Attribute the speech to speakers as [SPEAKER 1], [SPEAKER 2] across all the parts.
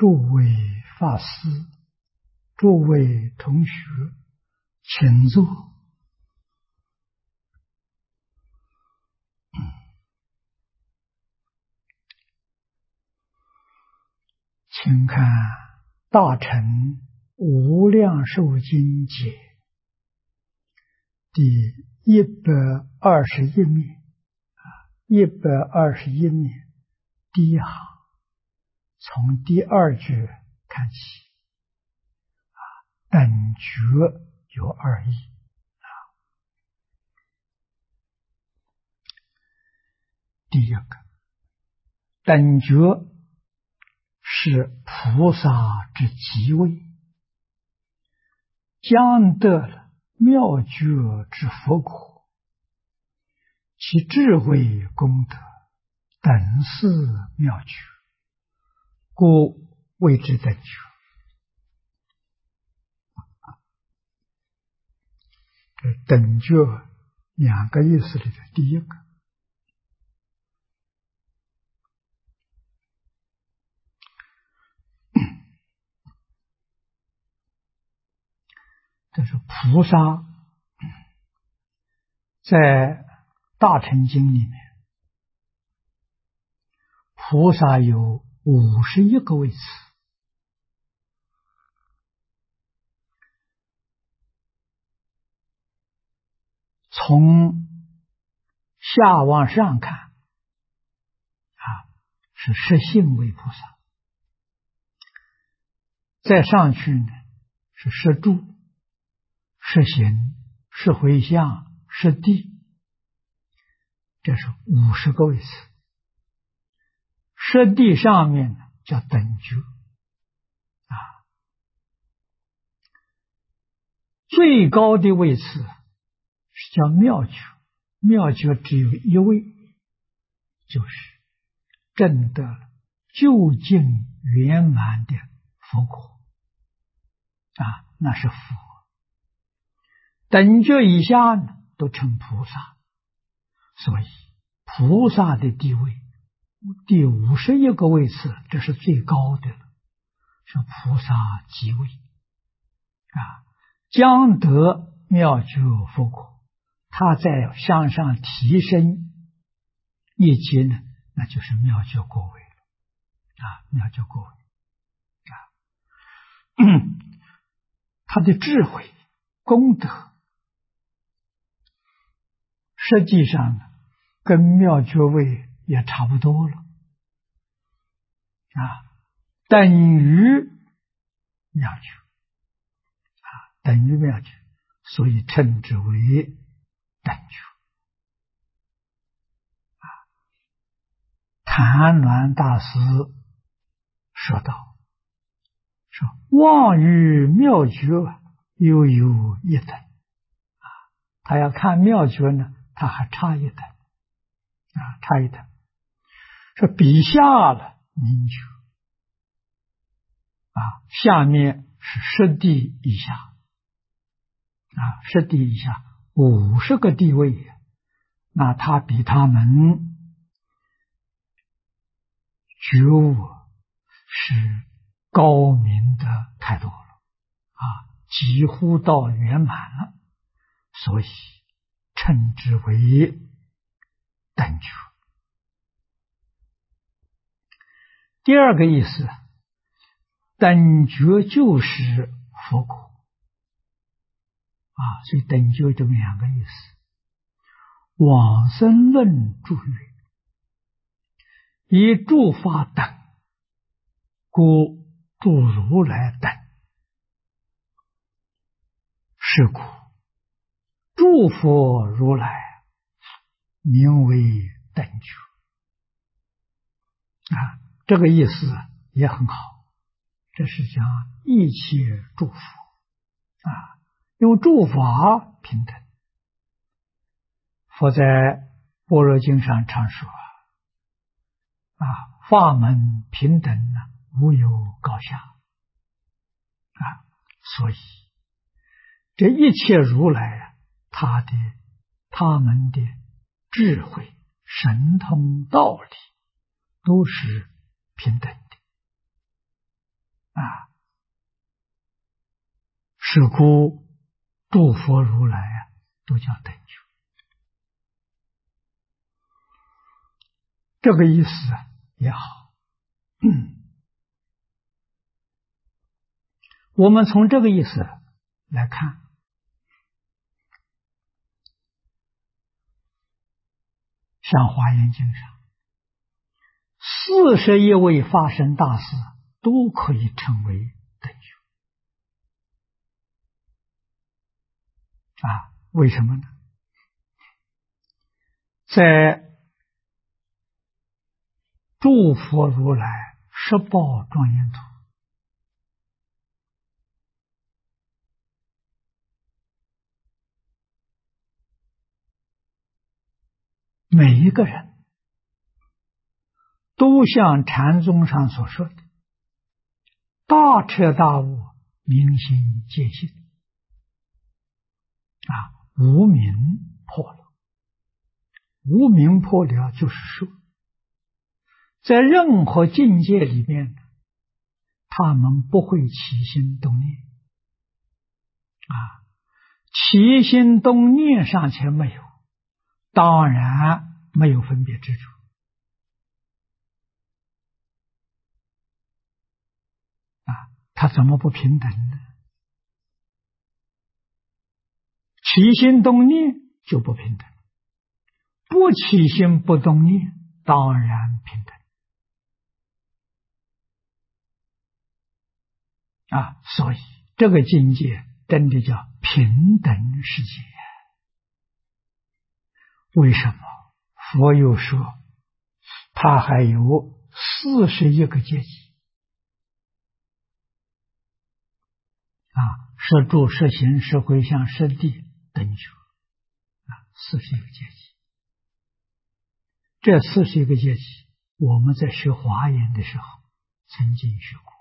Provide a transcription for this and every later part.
[SPEAKER 1] 诸位法师、诸位同学，请坐。请看《大乘无量寿经解》第121面，121面第一行，从第二句看起。等觉有二义。第一个，等觉是菩萨之极位，将得了妙觉之佛果，其智慧功德等是妙觉，故谓之等觉。等觉两个意思里的第一个，这是菩萨在大乘经里面，菩萨有51个位次，从下往上看是实性为菩萨，再上去呢是实住、实行、实回向、实地，这是50个位次。实地上面呢叫等觉最高的位次是叫妙觉，妙觉只有一位，就是证得了究竟圆满的佛果那是佛。等觉以下呢都成菩萨，所以菩萨的地位第51个位次，这是最高的了，是菩萨极位将得妙觉佛果，他再向上提升一阶呢，那就是妙觉果位了妙觉果位他的智慧功德实际上呢跟妙觉位也差不多了等于妙觉等于妙觉，所以称之为等觉谭鸾大师说道，说妄于妙觉又有一等他要看妙觉呢，他还差一等差一等，说比下了明觉下面是实地以下实地以下50个地位，那他比他们觉悟是高明的太多了几乎到圆满了，所以称之为等觉。第二个意思，等觉就是佛果所以等觉这么两个意思。往生论注曰：以诸法等，故诸如来等。是故诸佛如来名为等觉这个意思也很好，这是讲一切诸佛因为诸法平等。佛在般若经上常说法门平等无有高下所以这一切如来他们的智慧、神通、道理都是平等的啊，是故诸佛如来啊，都叫等觉。这个意思啊也好。我们从这个意思来看，像《华严经》上41位法身大士都可以称为等觉啊？为什么呢？在诸佛如来十报庄严图每一个人都像禅宗上所说的大彻大悟，明心见性啊，无明破了。无明破了就是说，在任何境界里面，他们不会起心动念啊，起心动念尚且没有，当然没有分别执着啊，他怎么不平等呢？起心动念就不平等，不起心不动念当然平等啊，所以这个境界真的叫平等世界。为什么佛又说他还有41个阶级啊？摄住、摄行、摄回向、摄地等觉啊，41个阶级。这41个阶级，我们在学华严的时候曾经学过，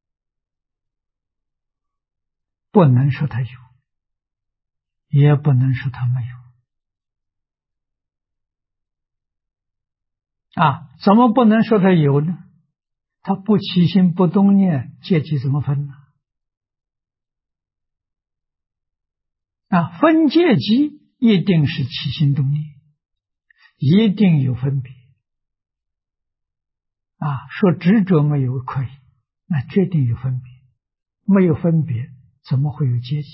[SPEAKER 1] 不能说他有，也不能说他没有啊。怎么不能说他有呢？他不起心不动念，阶级怎么分呢？啊，分阶级一定是起心动念，一定有分别啊。说执着没有可以，那决定有分别，没有分别怎么会有阶级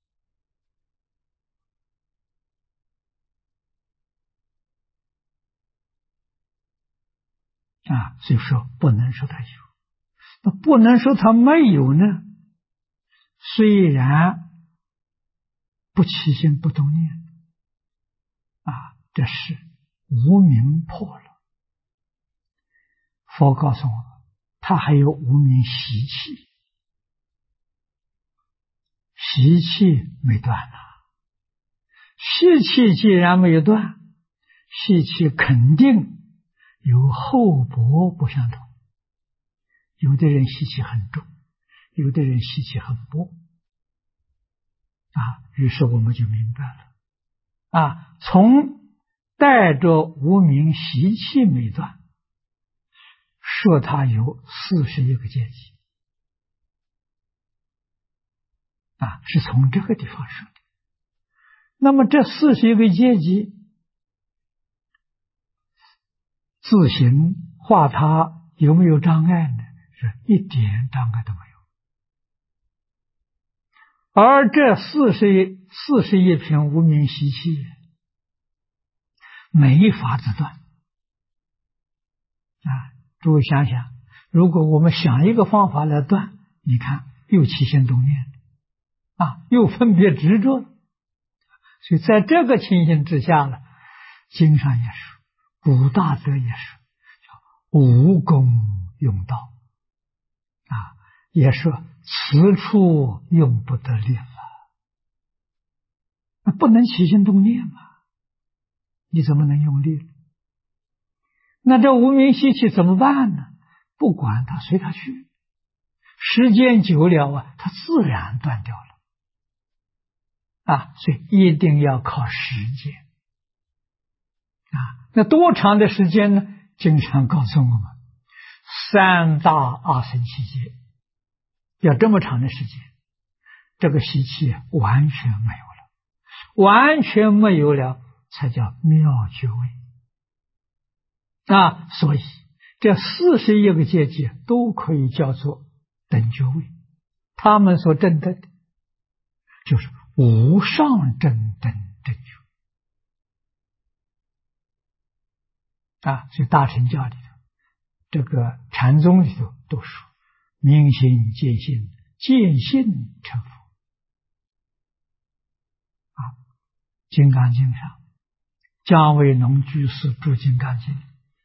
[SPEAKER 1] 啊？所以说不能说他有，那不能说他没有呢。虽然不起心不动念啊，这是无明破了。佛告诉我们，他还有无明习气，习气没断啊。习气既然没有断，习气肯定有厚薄不相同。有的人习气很重，有的人习气很薄啊。于是我们就明白了啊，从带着无明习气没断，说他有41个阶级啊，是从这个地方说的。那么这41个阶级自行化他有没有障碍呢？是一点障碍都没有。而这41品无明习气没法子断啊！诸位想想，如果我们想一个方法来断，你看又起心动念啊，又分别执着，所以在这个情形之下呢，经上也说，古大德也说，无功用道啊，也说此处用不得力了，那不能起心动念嘛，你怎么能用力呢？那这无明习气怎么办呢？不管它，随它去，时间久了啊，它自然断掉了啊，所以一定要靠时间啊。那多长的时间呢？经常告诉我们，3大阿僧祇劫要这么长的时间，这个习气完全没有了，完全没有了，才叫妙觉位。所以这41个阶级都可以叫做等觉位，他们所证得的就是无上正等正觉。所以大乘教里头，这个禅宗里头都说明心见性，见性成佛。金刚经上，姜维农居士注金刚经，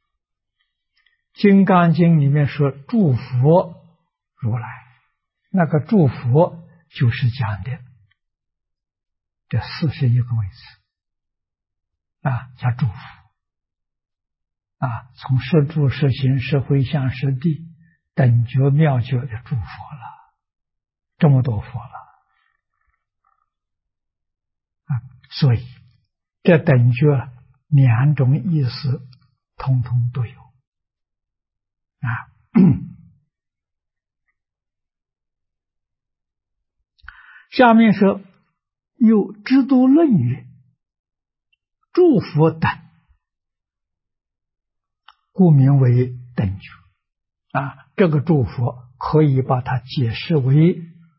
[SPEAKER 1] 金刚经里面说诸佛如来，那个诸佛就是讲的这41个位置叫诸佛从摄住摄行摄回向摄地等觉妙觉的诸佛了，这么多佛了所以这等觉2种意思通通都有下面说又知度论曰：诸佛等，故名为等觉这个诸佛可以把它解释为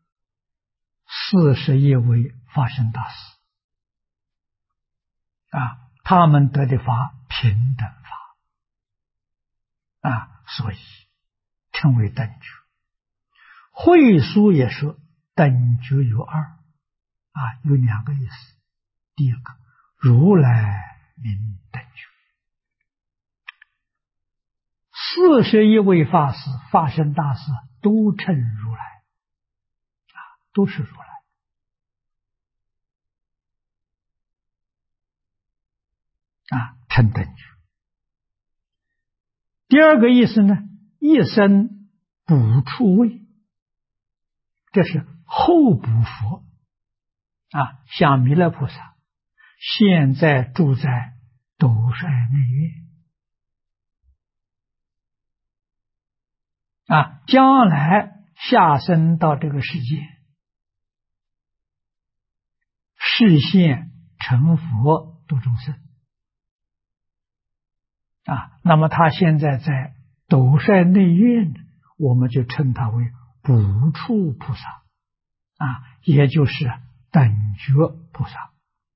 [SPEAKER 1] 41位法身大士他们得的法平等法所以称为等觉。慧疏也说等觉有2有2个意思。第一个，如来名等觉，41位法师法身大士都称如来都是如来称等觉。第二个意思呢，一生补处位，这是后补佛像弥勒菩萨现在住在斗率内院将来下生到这个世界示现成佛度众生那么他现在在斗率内院，我们就称他为补处菩萨也就是等觉菩萨。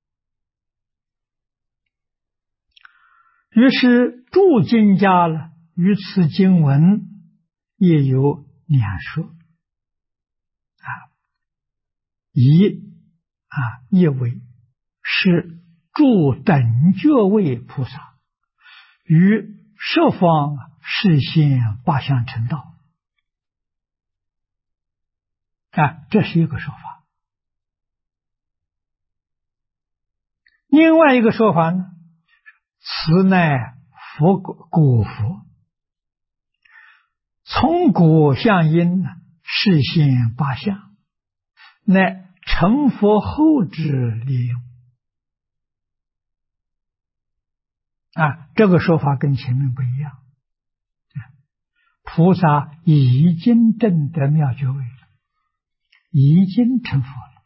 [SPEAKER 1] 于是注经家了于此经文也有2说一为是住等觉位菩萨于十方示现八相成道这是一个说法。另外一个说法呢，此乃佛果佛，从果相因示现八相，乃成佛后之利用这个说法跟前面不一样。菩萨已经证得妙觉位了，已经成佛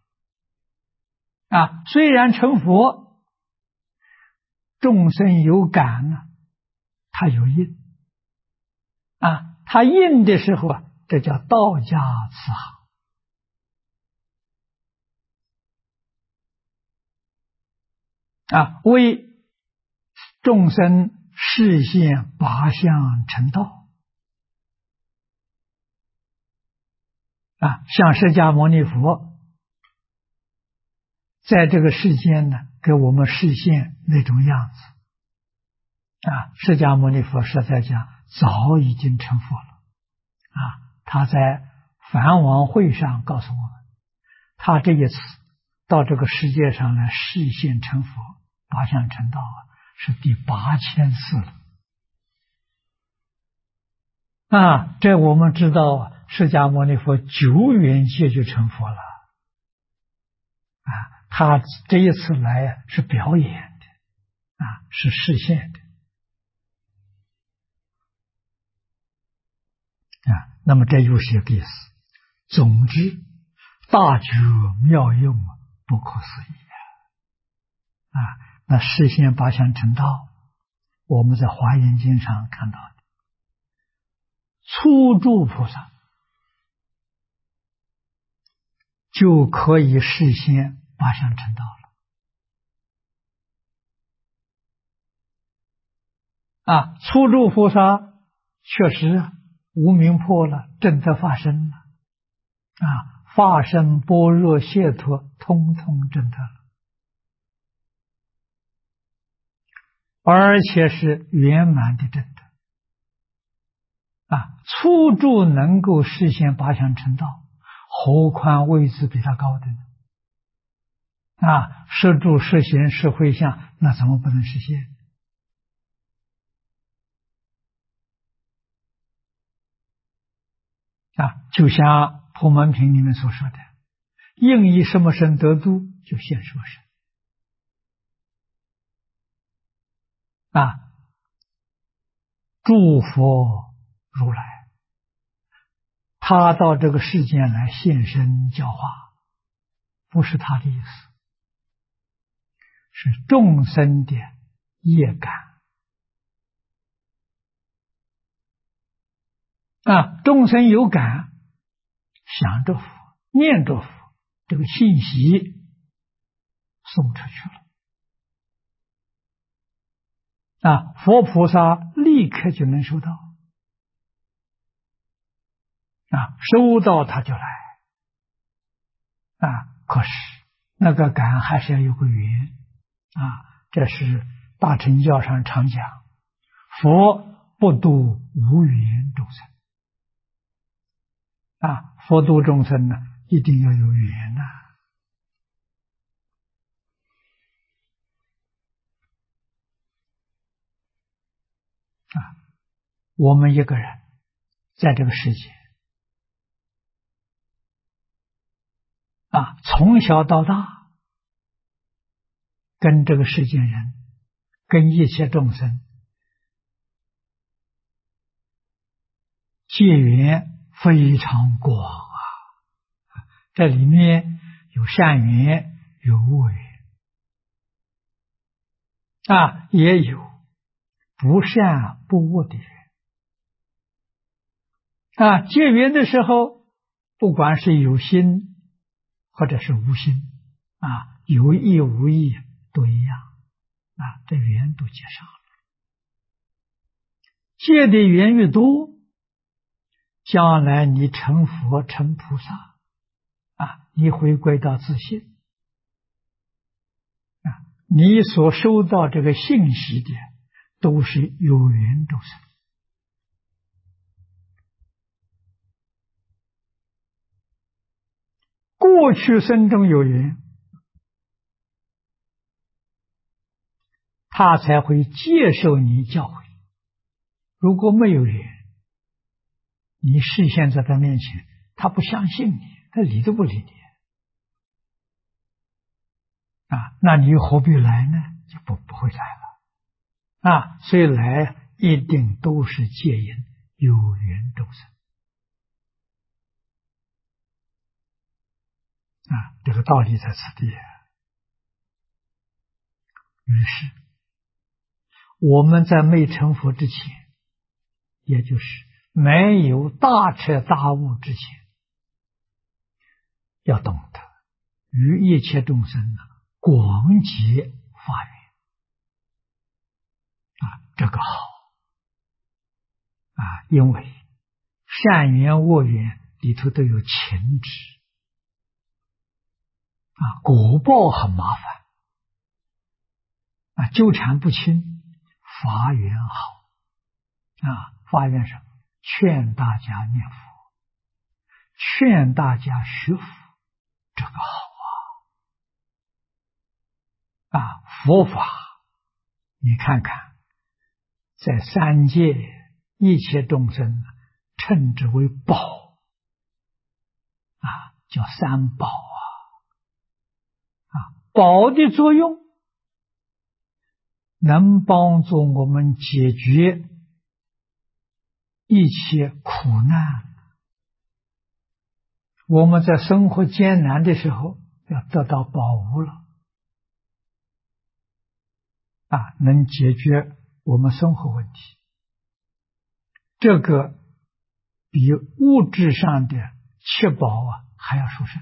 [SPEAKER 1] 了虽然成佛，众生有感他有应他应的时候这叫道家慈航为众生示现八相成道像释迦牟尼佛在这个世间给我们示现那种样子释迦牟尼佛实在讲早已经成佛了他在梵王会上告诉我们，他这一次到这个世界上来示现成佛八相成道是第8000次了这我们知道释迦牟尼佛9元界就成佛了他这一次来是表演的是示现的那么这又是一个意思， 总之，大觉妙用，不可思议啊！那示现八相成道，我们在华严经上看到的，初住菩萨就可以示现八相成道了。初住菩萨确实无明破了，正在发生了。发生般若解脱，通通证得了，而且是圆满的证得。初住能够实现八相成道，何况位置比他高的呢？摄住、摄行、摄会相，那怎么不能实现？就像普门品里面所说的，应以什么身得度，就现什么身。诸佛如来，他到这个世间来现身教化，不是他的意思，是众生的业感。众生有感，想着佛，念着佛，这个信息送出去了。佛菩萨立刻就能收到。收到他就来。可是那个感还是要有个缘。这是大乘教上常讲，佛不度无缘众生。佛度众生呢，一定要有缘我们一个人在这个世界从小到大，跟这个世间人，跟一切众生结缘非常广这里面有善缘，有恶缘也有不善不恶的缘结缘的时候，不管是有心或者是无心有意无意都一样这缘都结上了。结的缘越多，将来你成佛成菩萨你回归到自信你所收到这个信息的都是有缘众生。过去生中有缘，他才会接受你教诲。如果没有缘，你示现在他面前，他不相信你，他理都不理你那你何必来呢？就不会来了所以来一定都是戒因有缘众生这个道理在此地。于是我们在没成佛之前，也就是没有大彻大悟之前，要懂得与一切众生广结法缘这个好因为善缘恶缘里头都有情执果报很麻烦纠缠不清。法缘好法缘什么？劝大家念佛，劝大家学佛，这个好佛法你看看，在三界一切众生称之为宝叫三宝宝的作用能帮助我们解决一切苦难， 我们在生活艰难的时候，要得到宝物了，能解决我们生活问题，这个比物质上的七宝还要殊胜。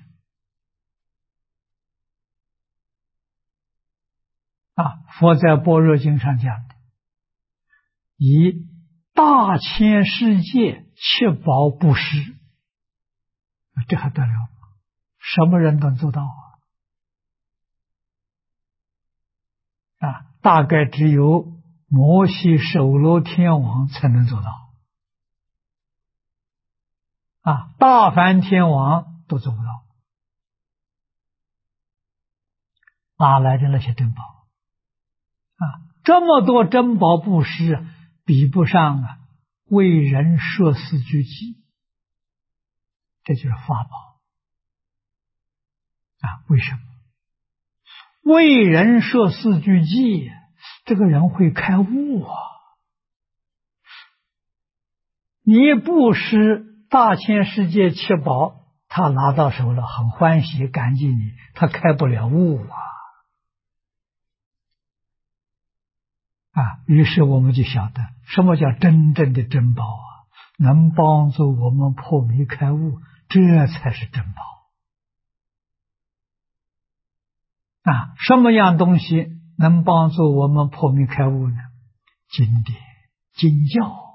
[SPEAKER 1] 佛在般若经上讲的，以大千世界七宝布施，这还得了？什么人都能做到大概只有摩西首罗天王才能做到大梵天王都做不到。哪来的那些珍宝这么多珍宝布施，比不上为人设四句偈，这就是法宝为什么？为人设四句偈，这个人会开悟你布施大千世界七宝，他拿到手了，很欢喜感激你，他开不了悟于是我们就晓得什么叫真正的珍宝能帮助我们破迷开悟，这才是珍宝什么样东西能帮助我们破迷开悟呢？经典、经教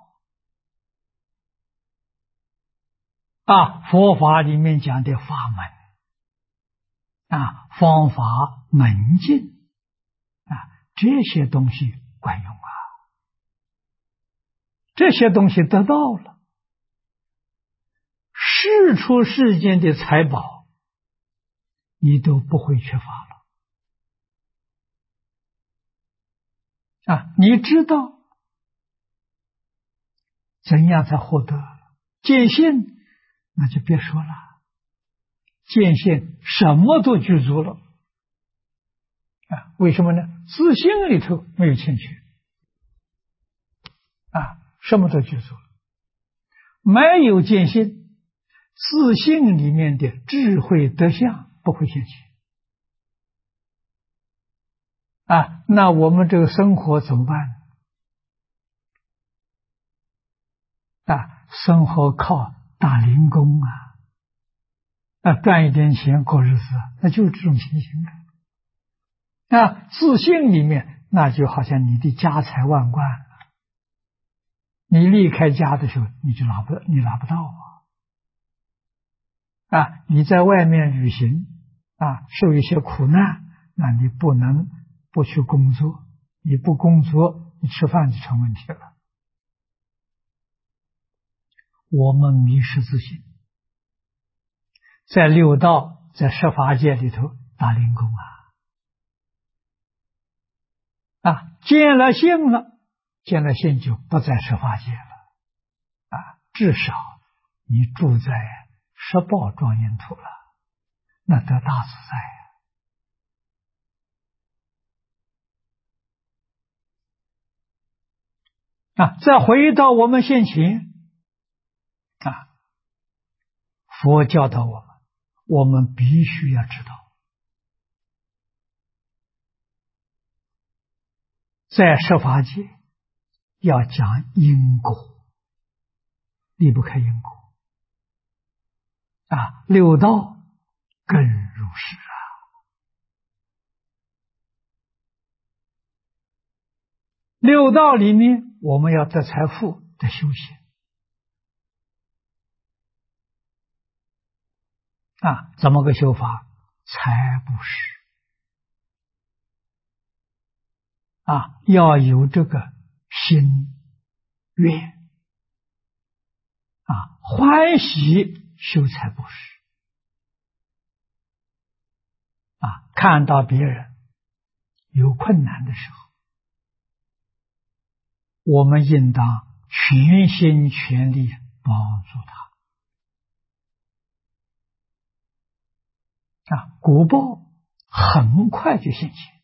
[SPEAKER 1] 佛法里面讲的法门方法、门径这些东西管用这些东西得到了，世出世间的财宝你都不会缺乏了你知道怎样才获得见性，那就别说了，见性什么都具足了为什么呢？自性里头没有欠缺什么都具足了。没有见性，自性里面的智慧德相不会欠缺那我们这个生活怎么办生活靠打零工赚一点钱过日子，那就是这种情形自性里面那就好像你的家财万贯，你离开家的时候你就拿不到你在外面旅行受一些苦难，那你不能不去工作，你不工作你吃饭就成问题了。我们迷失自性，在六道在十法界里头打零工见了性了，见了性就不在十法界了至少你住在十报庄严土了，那得大自在再回到我们现前佛教导我们必须要知道，在十法界要讲因果，离不开因果六道更如是六道里面我们要得财富，得修行怎么个修法？财布施要有这个心愿欢喜修财布施看到别人有困难的时候，我们应当全心全力帮助他果报很快就现前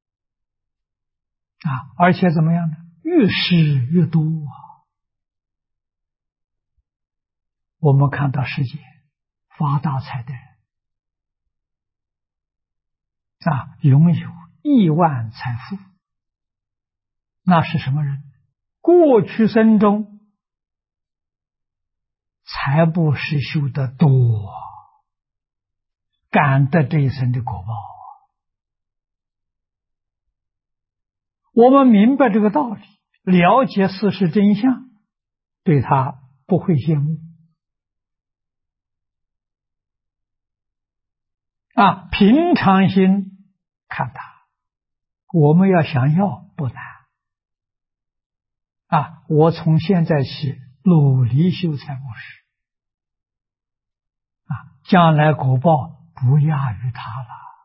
[SPEAKER 1] 而且怎么样呢？越施越多我们看到世界发大财的人拥有亿万财富，那是什么人？过去生中财布施修得多，感得这一生的果报。我们明白这个道理，了解事实真相，对他不会羡慕平常心看他。我们要想要不难我从现在起努力修财布施将来果报不亚于他了，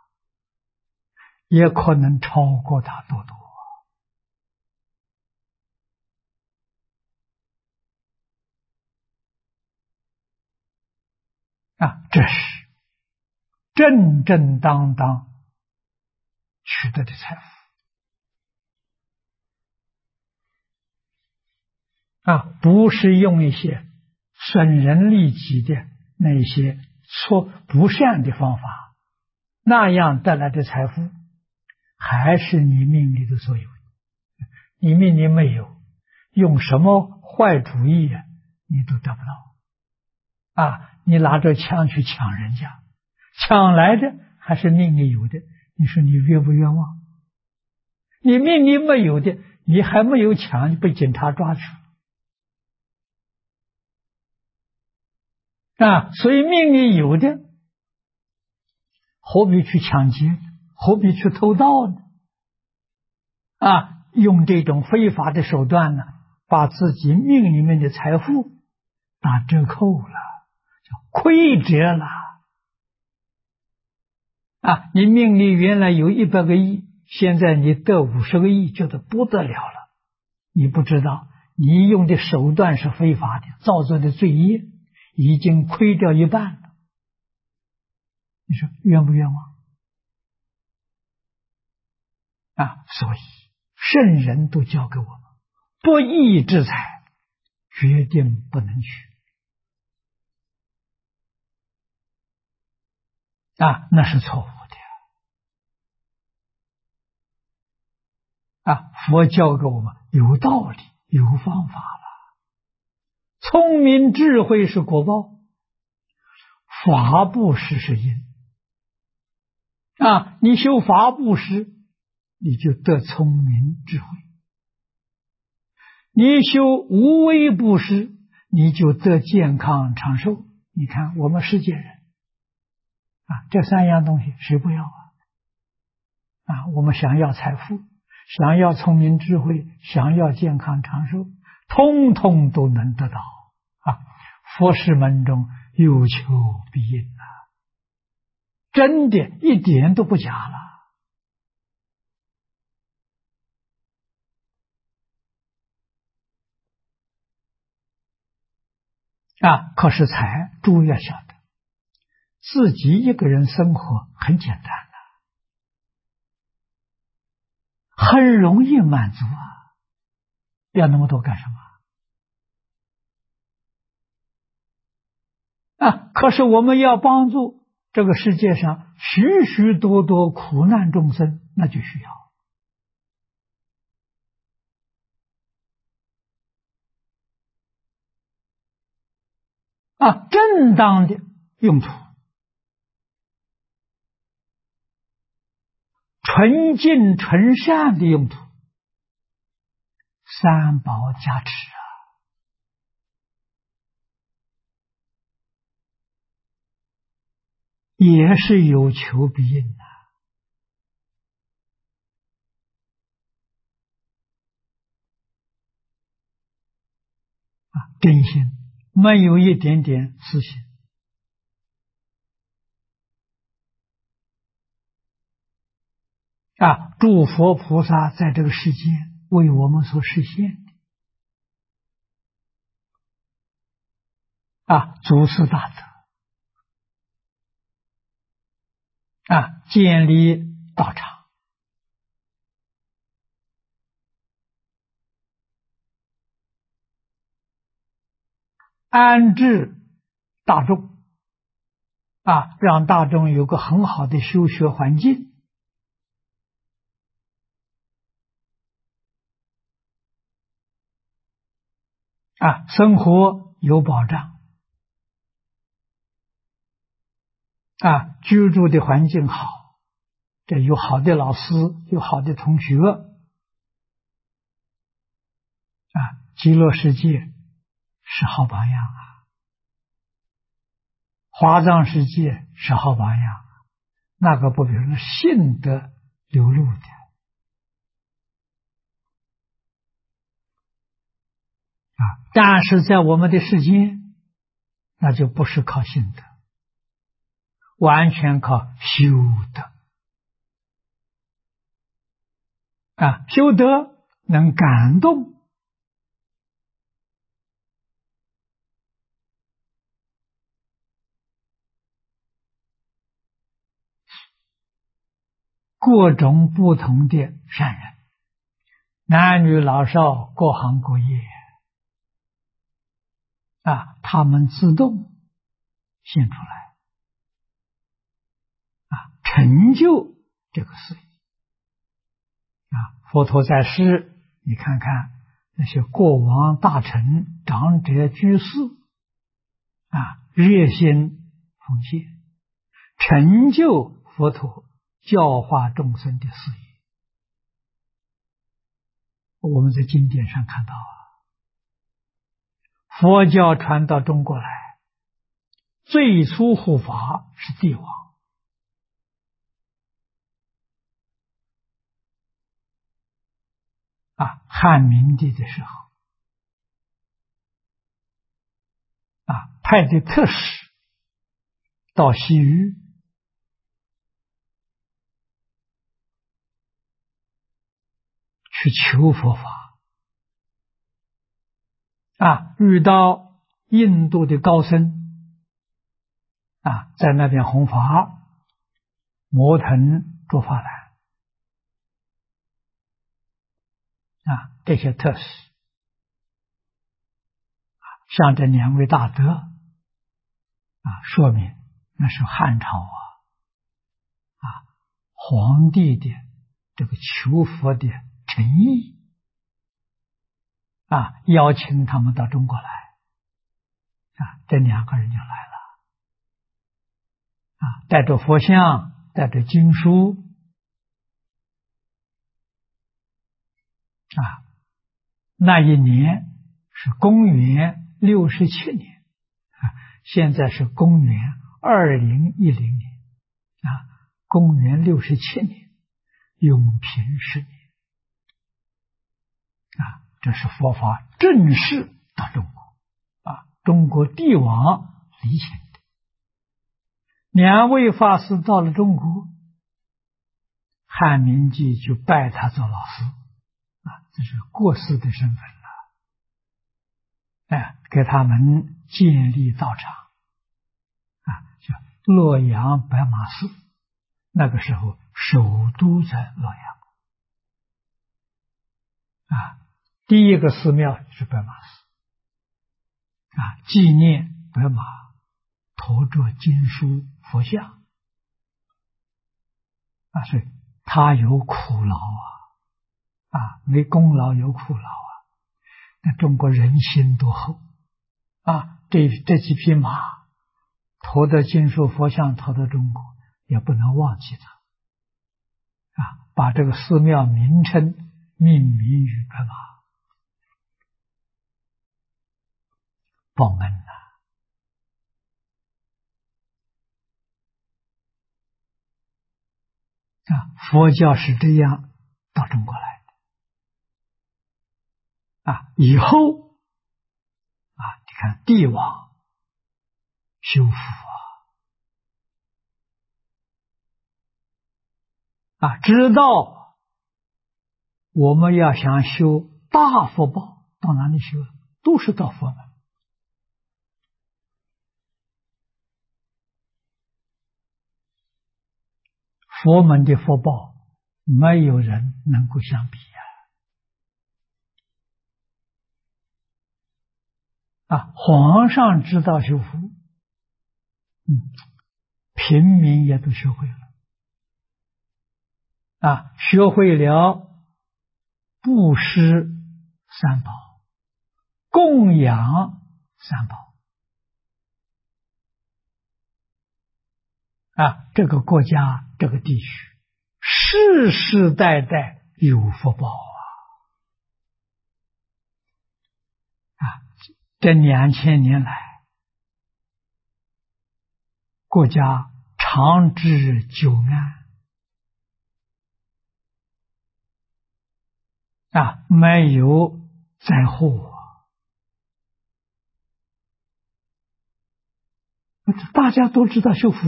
[SPEAKER 1] 也可能超过他多多这是正正当当取得的财富不是用一些损人利己的那些不善的方法，那样得来的财富还是你命里的所有，你命里没有，用什么坏主意你都得不到你拿着枪去抢人家，抢来的还是命里有的，你说你冤不冤枉？你命里没有的，你还没有抢，你被警察抓去所以命里有的何必去抢劫，何必去偷盗呢？用这种非法的手段呢，把自己命里面的财富打折扣了，亏折了你命里原来有100个亿，现在你得50个亿，觉得不得了了。你不知道，你用的手段是非法的，造作的罪业已经亏掉一半了，你说冤不冤枉所以圣人都教给我们，不义之财决定不能取那是错误的佛教给我们有道理，有方法了。聪明智慧是果报，法布施是因你修法布施，你就得聪明智慧；你修无为布施，你就得健康长寿。你看我们世界人这3样东西谁不要我们想要财富，想要聪明智慧，想要健康长寿，通通都能得到佛事门中有求必应真的一点都不假了可是诸位要晓得，自己一个人生活很简单很容易满足要那么多干什么可是我们要帮助这个世界上许许多多苦难众生，那就需要正当的用途，纯净纯善的用途，三宝加持也是有求必应真心，没有一点点私心诸佛菩萨在这个世界为我们所实现的祖师大德建立道场，安置大众让大众有个很好的修学环境生活有保障居住的环境好，这有好的老师，有好的同学极乐世界是好榜样华藏世界是好榜样，那个不比如信德流露的但是在我们的世间，那就不是靠信德，完全靠修德修德能感动各种不同的善人，男女老少，各行各业他们自动现出来成就这个事业佛陀在世，你看看那些国王大臣长者居士热心奉献，成就佛陀教化众生的事业。我们在经典上看到佛教传到中国来，最初护法是帝王汉明帝的时候派的特使到西域去求佛法遇到印度的高僧在那边弘法，摩腾竺法兰这些特使向这两位大德说明那是汉朝皇帝的这个求佛的诚意邀请他们到中国来这两个人就来了带着佛像，带着经书那一年是公元67年现在是公元2010年公元67年永平10年这是佛法正式到中国中国帝王礼请的。两位法师到了中国，汉明帝就拜他做老师这是过世的身份了给他们建立道场叫洛阳白马寺，那个时候首都在洛阳第一个寺庙是白马寺纪念白马驮着经书佛像所以他有苦劳没功劳有苦劳那中国人心多厚这几匹马驮的经书佛像驮到中国，也不能忘记它把这个寺庙名称命名于白马，报恩佛教是这样到中国来的以后你看帝王修福知道我们要想修大福报，到哪里修？都是到佛门佛门的福报没有人能够相比皇上知道修福平民也都学会了学会了布施三宝，供养三宝这个国家这个地区世世代代有福报这2000年来，国家长治久安没有灾祸大家都知道修福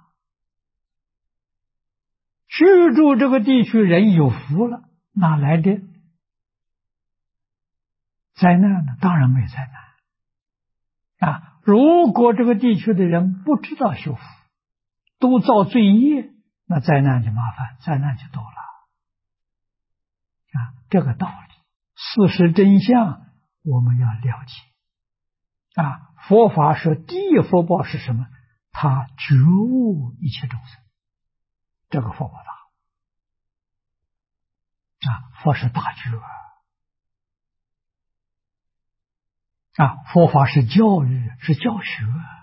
[SPEAKER 1] 居住这个地区人有福了，哪来的灾难呢？当然没灾难如果这个地区的人不知道修福，都造罪业，那灾难就麻烦，灾难就多了这个道理事实真相我们要了解佛法说第一福报是什么？他觉悟一切众生，这个福报大佛是大觉佛法是教育，是教学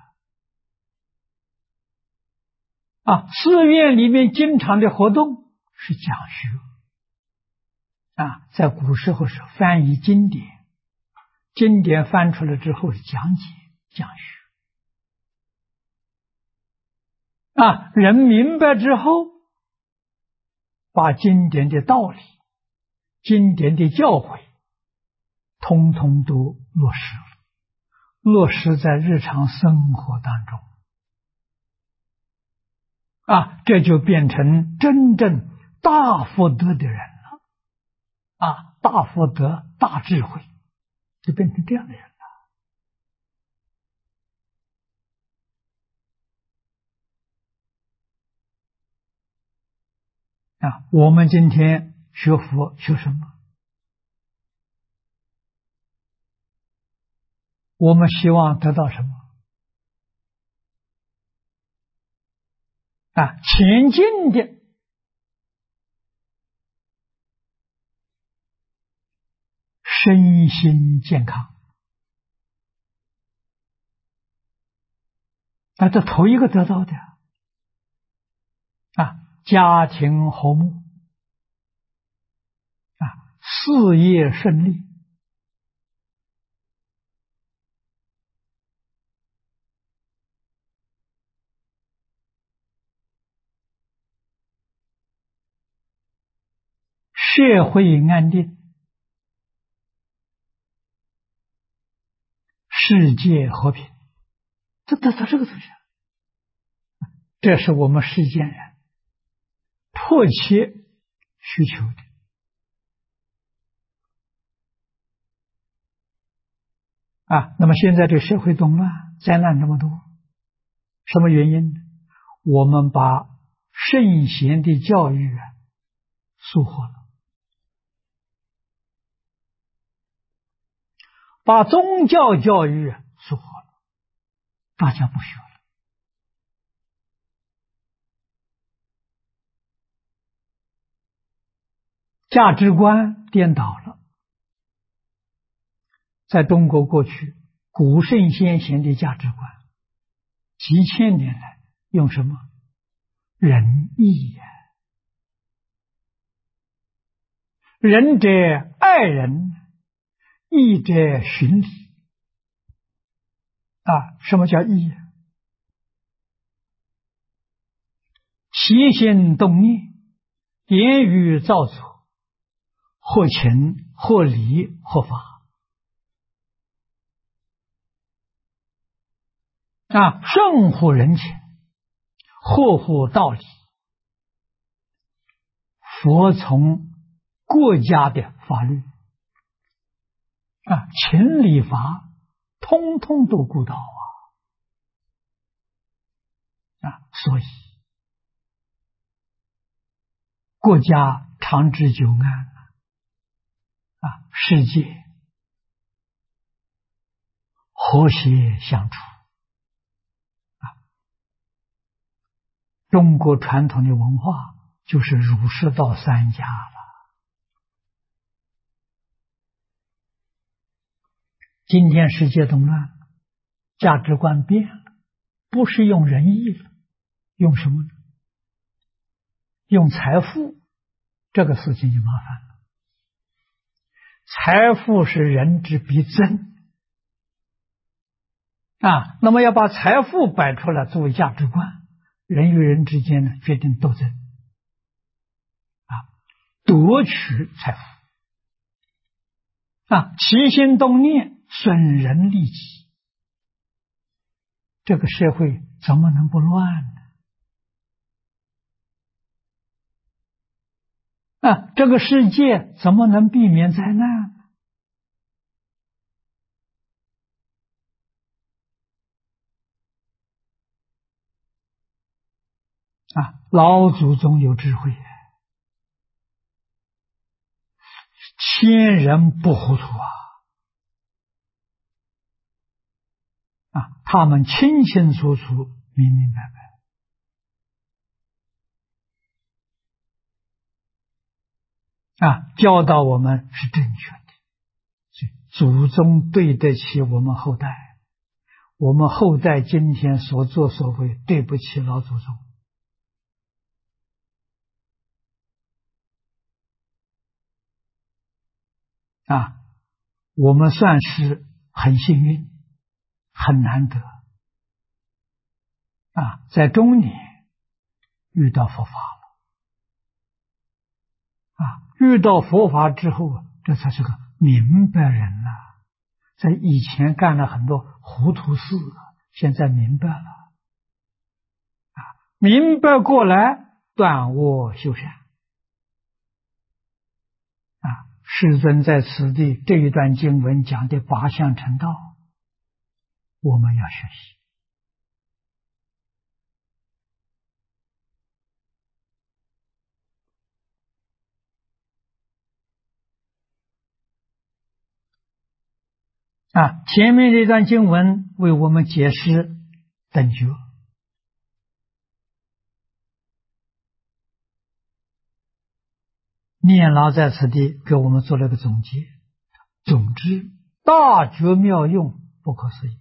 [SPEAKER 1] 寺院里面经常的活动是讲学在古时候是翻译经典，经典翻出来之后是讲解讲学人明白之后，把经典的道理、经典的教诲通通都落实了，落实在日常生活当中这就变成真正大福德的人了大福德大智慧，就变成这样的人了我们今天学佛学什么？我们希望得到什么前进的身心健康这头一个得到的家庭和睦事业顺利社会安定，世界和平，这这个东西这是我们世间人迫切需求的那么现在这个社会动乱，灾难这么多，什么原因呢？我们把圣贤的教育疏忽了，把宗教教育疏忽了，大家不学了，价值观颠倒了。在中国过去古圣先贤的价值观几千年来用什么？仁义仁者爱人，义者循礼什么叫义？起心动念，言语造作，合情合理合法顺乎人情，合乎道理，服从国家的法律情理法通通都顾到所以国家长治久安世界和谐相处中国传统的文化就是儒释道三家了。今天世界动乱，价值观变了，不是用仁义了，用什么呢？用财富，这个事情就麻烦了。财富是人之必争啊，那么要把财富摆出来作为价值观，人与人之间呢决定斗争啊，夺取财富啊，起心动念损人利己，这个社会怎么能不乱呢？啊，这个世界怎么能避免灾难呢？啊，老祖宗有智慧，千人不糊涂啊！他们清清楚楚、明明白白啊，教导我们是正确的，所以祖宗对得起我们后代，我们后代今天所作所为对不起老祖宗啊，我们算是很幸运，很难得啊，在中年遇到佛法了啊，遇到佛法之后，这才是个明白人呐。在以前干了很多糊涂事，现在明白了啊，明白过来断恶修善啊。世尊在此地这一段经文讲的八相成道，我们要学习啊。前面这段经文为我们解释等觉，念老在此地给我们做了个总结。总之，大觉妙用，不可思议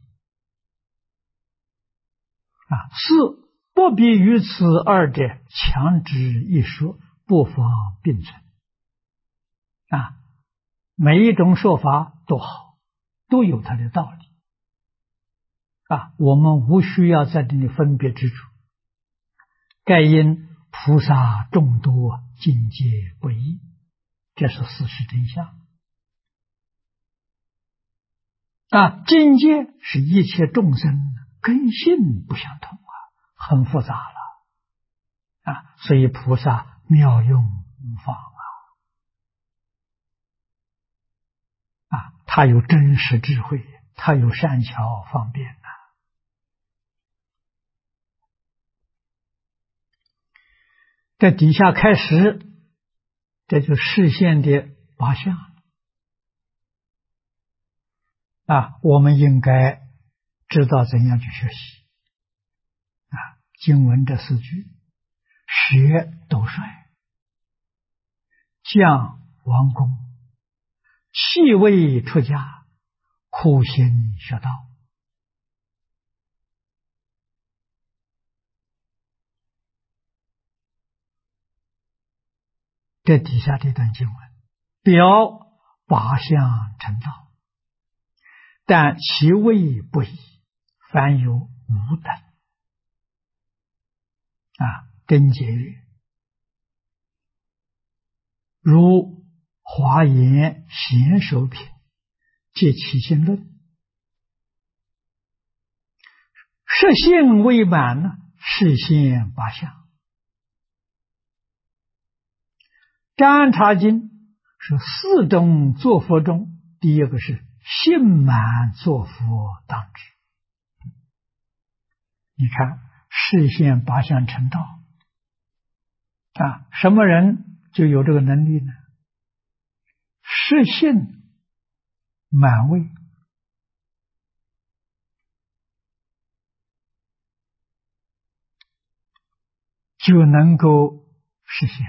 [SPEAKER 1] 啊！四不必于此二者强之一说，不妨并存啊！每一种说法都好，都有它的道理啊！我们无需要在这里分别之处。盖因菩萨众多，境界不一，这是事实真相啊！境界是一切众生根性不相同啊，很复杂了啊！所以菩萨妙用无方啊！他有真实智慧，他有善巧方便呐。这底下开始，这就视线的八相啊，我们应该知道怎样去学习啊。经文这四句：学斗帅，将王公，弃位出家，苦行学道。这底下这段经文表八相成道，但其位不一，凡有五等啊。根结曰：如华严贤首品借起心论，实性未满呢，示现八相。占察经是四种作佛中，第一个是性满作佛当知。你看示现八相成道啊，什么人就有这个能力呢？示性满位就能够实现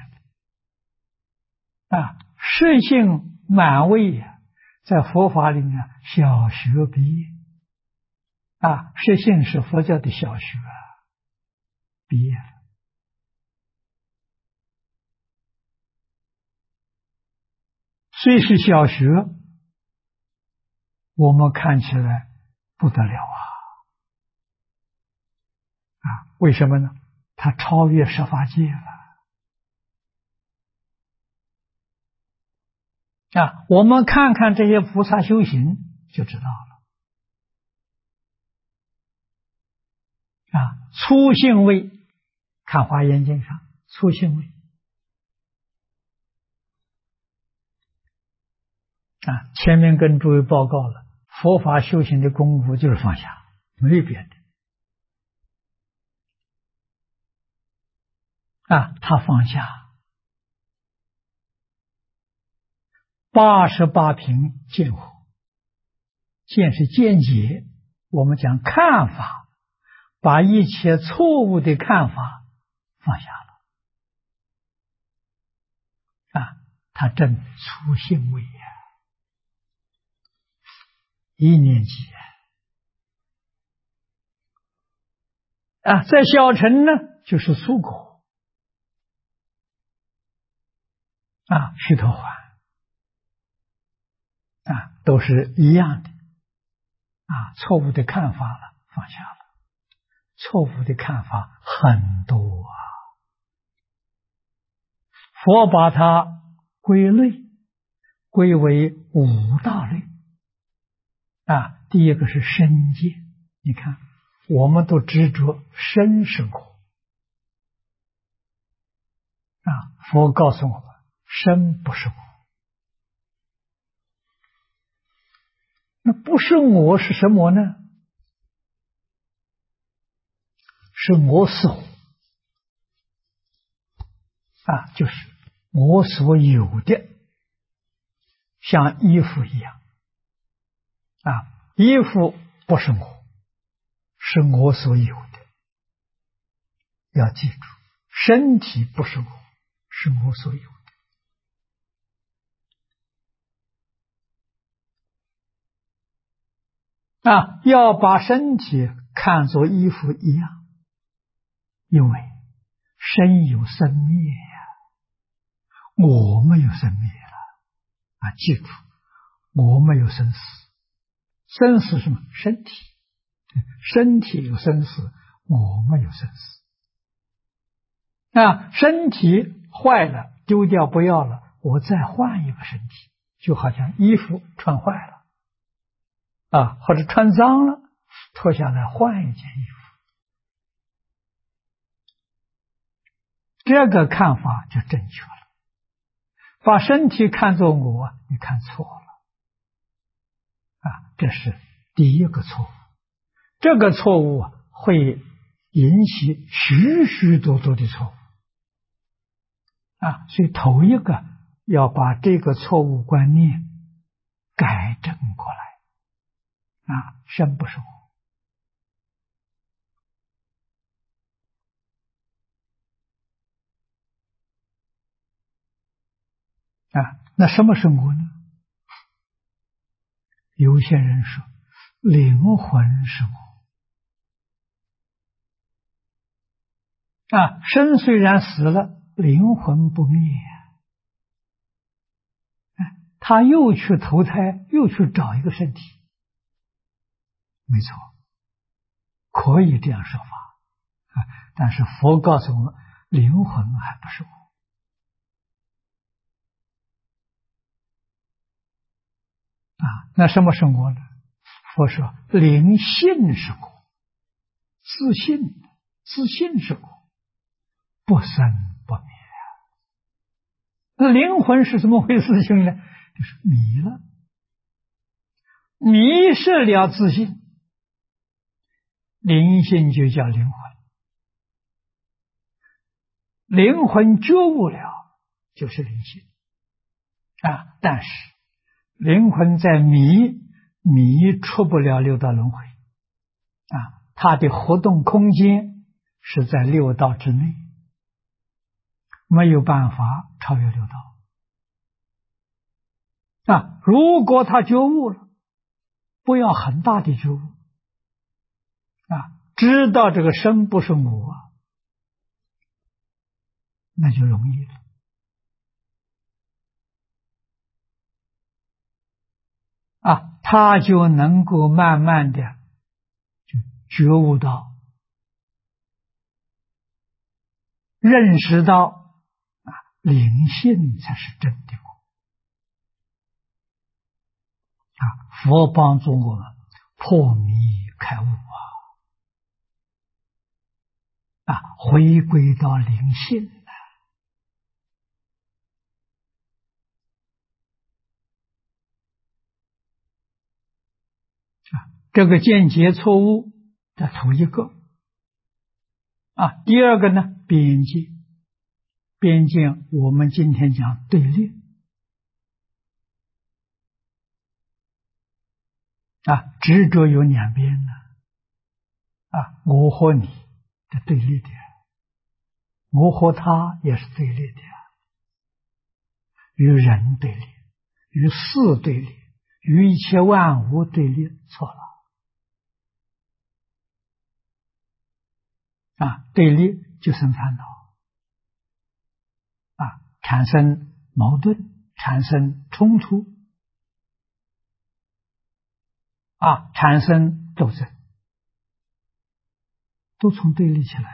[SPEAKER 1] 实性满位呀，在佛法里面小学毕业实性是佛教的小学毕业了。虽是小学，我们看起来不得了为什么呢？它超越十法界了我们看看这些菩萨修行就知道了粗性位，看华严经上粗性位前面跟诸位报告了，佛法修行的功夫就是放下，没有别的他放下88品见惑，见是见解，我们讲看法，把一切错误的看法放下了他证粗性位一念级在小乘呢就是速果须陀洹都是一样的错误的看法了放下了，错误的看法很多佛把它归类，归为5大类第一个是身见，你看我们都执着身是我佛告诉我们身不是我，那不是我是什么呢？是我所就是我所有的，像衣服一样衣服不是我，是我所有的，要记住，身体不是我，是我所有的要把身体看作衣服一样，因为身有生灭我没有生灭了记住，我没有生死，生死是什么？身体，身体有生死，我没有生死身体坏了丢掉不要了，我再换一个身体，就好像衣服穿坏了或者穿脏了，脱下来换一件衣服，这个看法就正确了。把身体看作我，你看错了这是第一个错误。这个错误会引起许许多多的错误所以头一个要把这个错误观念改正过来身不是我那什么是我呢？有些人说灵魂是我身虽然死了，灵魂不灭他又去投胎，又去找一个身体，没错，可以这样说法但是佛告诉我们，灵魂还不是我那什么是我呢？佛说灵性是我，自信是我，不生不灭那灵魂是怎么回事情呢？就是迷了，迷失了自信，灵性就叫灵魂，灵魂觉悟了就是灵性但是灵魂在迷出不了六道轮回它的活动空间是在六道之内没有办法超越六道。如果他觉悟了，不要很大的觉悟，知道这个身不是我，那就容易了。他就能够慢慢的就觉悟到，认识到灵性才是真的佛帮助我们破迷开悟回归到灵性这个见解错误的头一个第二个呢，边界。边界我们今天讲对立执着有两边呢我和你的对立的，我和他也是对立的，与人对立，与事对立，与一切万物对立，错了对立就生烦恼产生矛盾，产生冲突产生斗争，都从对立起来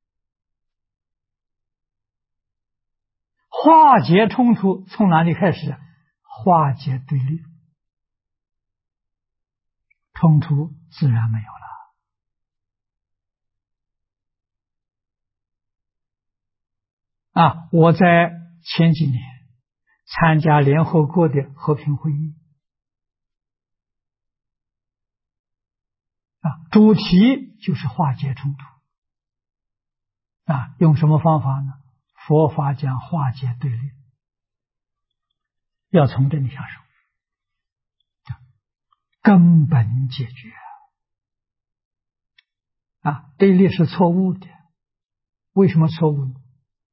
[SPEAKER 1] 化解冲突从哪里开始？化解对立，冲突自然没有了我在前几年参加联合国的和平会议主题就是化解冲突用什么方法呢？佛法讲化解对立，要从这里下手，根本解决对立是错误的。为什么错误呢？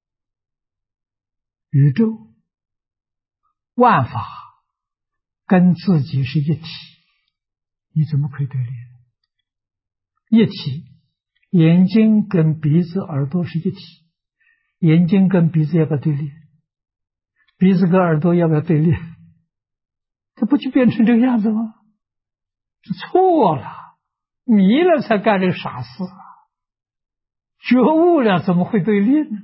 [SPEAKER 1] 宇宙万法跟自己是一体，你怎么可以对立？一体，眼睛跟鼻子耳朵是一体，眼睛跟鼻子要不要对立？鼻子跟耳朵要不要对立？这不就变成这个样子吗？是错了，迷了才干这个傻事觉悟了怎么会对立呢？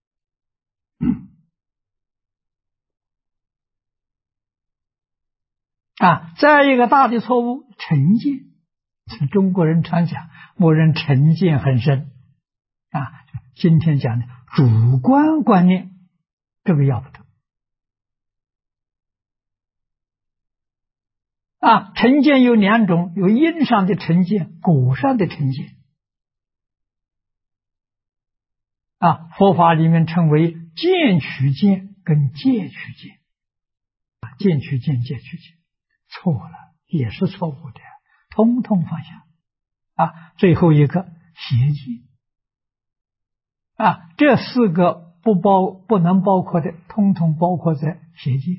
[SPEAKER 1] 再一个大的错误，成见。中国人常讲某人成见很深今天讲的主观观念，这个要不得成见有两种，有因上的成见，果上的成见佛法里面称为见取见跟戒取见见取见戒取见，错了，也是错误的，通通放下最后一个邪见这四个不能包括的，通通包括在邪见，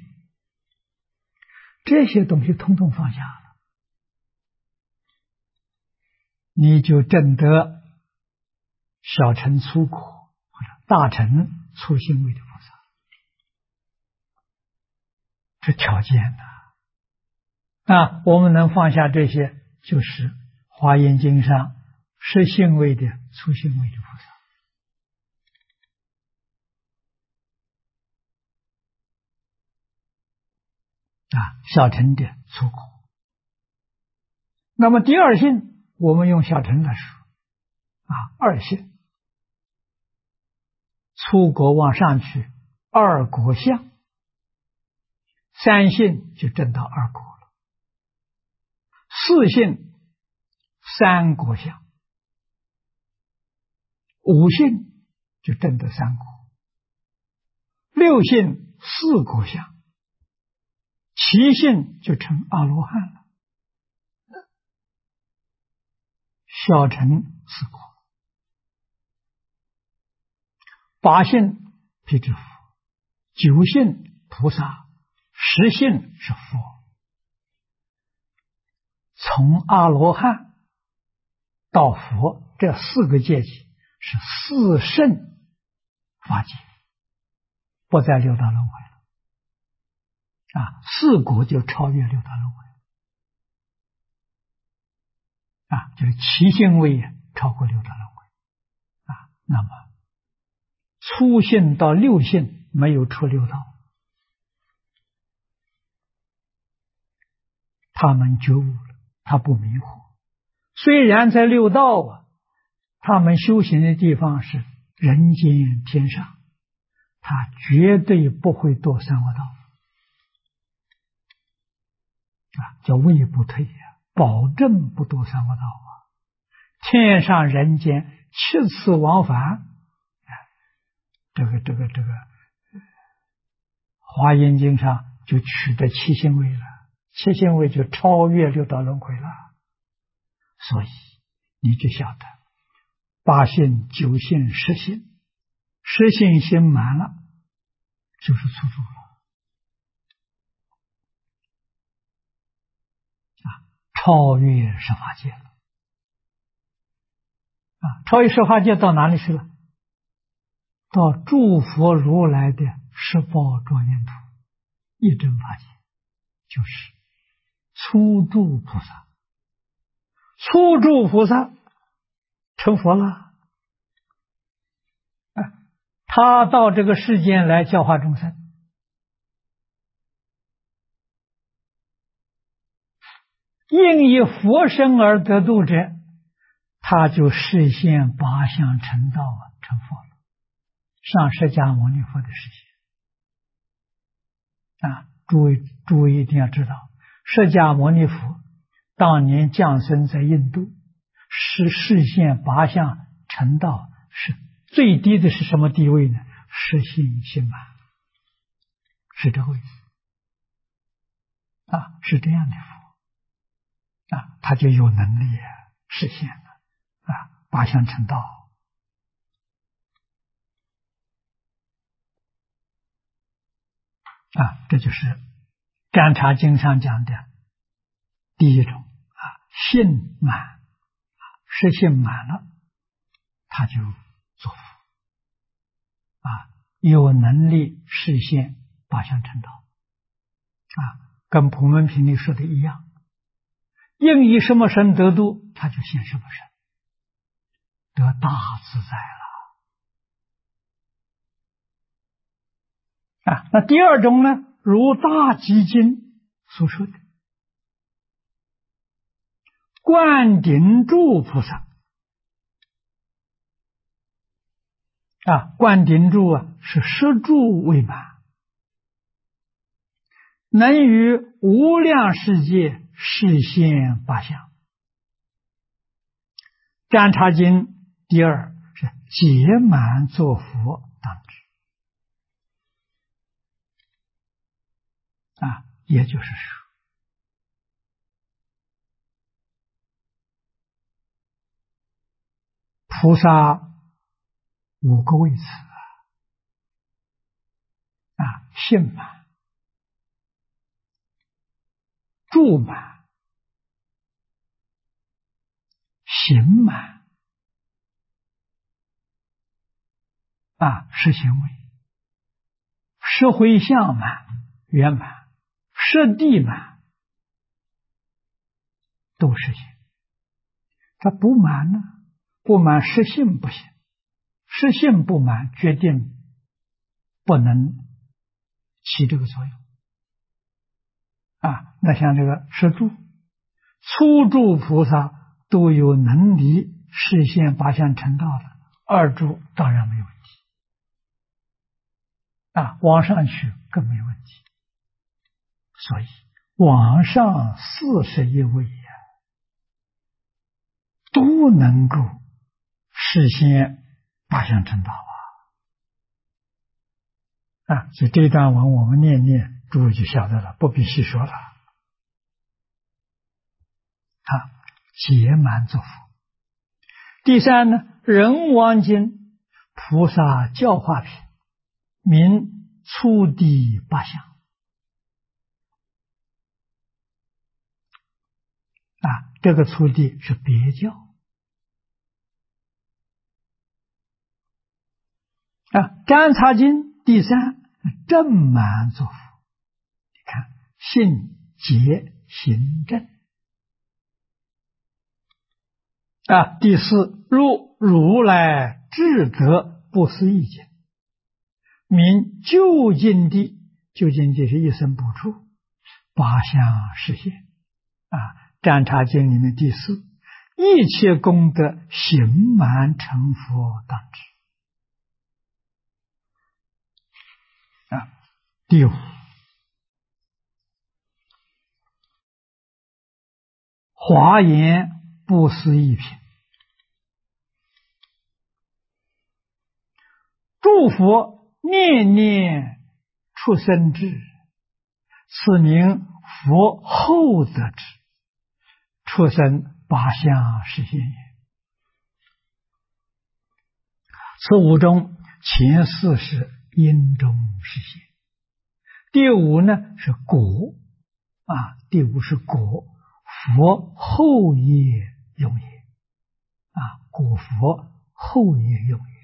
[SPEAKER 1] 这些东西通通放下了，你就证得小乘粗果或者大乘粗行位的菩萨，这条件我们能放下这些，就是华严经上实行位的粗行位的菩萨小乘的粗果。那么第二性我们用小乘来说二性，粗果往上去，二果相，三性就证到二果了，四性三果相，五性就证得三果，六性四果相，七性就成阿罗汉了，小乘四果，八性辟支佛，九性菩萨，十性是佛。从阿罗汉到佛这4个阶级是4圣法界，不在六道轮回了。4果就超越六道轮回就是七性位超过六道轮回那么初性到六性没有出六道，他们觉悟了，他不迷惑。虽然在六道他们修行的地方是人间天上，他绝对不会堕三恶道叫位不退保证不堕三恶道天上人间7次往返这个华严经上就取得七性位了，七性位就超越六道轮回了。所以你就晓得八性、九性、十性，十性心满了就是出住了超越十法界了超越十法界到哪里去了？到诸佛如来的十报庄严土一真法界，就是初住菩萨。初住菩萨成佛了他到这个世间来教化众生，应以佛身而得度者，他就实现八相成道成佛了，上释迦牟尼佛的实现诸位一定要知道，释迦牟尼佛当年降生在印度，是实现八相成道，是最低的是什么地位呢？实性心满，是这个位置是这样的佛他就有能力实现了八相成道这就是占察经上讲的第一种性满实性满了，他就作福有能力实现八相成道跟普门品里说的一样，应以什么身得度，他就现什么身，得大自在了那第二种呢，如大集经所说的灌顶柱菩萨灌顶柱是十柱未满，能于无量世界示现八相。占察经第二是解满作佛当知也就是说菩萨5个位次性满、住满、行满实行位、实回向满、圆满、实地满都实行。它不满呢？不满实性不行，实性不满决定不能起这个作用那像这个十住、初住菩萨都有能力实现八相成道的，二住当然没有问题往上去更没问题。所以往上41位都能够实现八相成道所以这段文我们念念，诸位就晓得了，不必细说了解满作福。第三呢，人王经菩萨教化品名初地八相。这个初地是别教。占察经第三，正满作福。你看，信节行正。第四，入如来智德不思议经，名究竟地。究竟地是一生不处，八相实现。占察经里面第四，一切功德行满成佛当知。第五，华严不思议品，诸佛念念出生智，此名佛后得智，出生八相实现也。此五中，前四是因中实现，第五呢是果。第五是果，佛后业用也。果佛后业用也。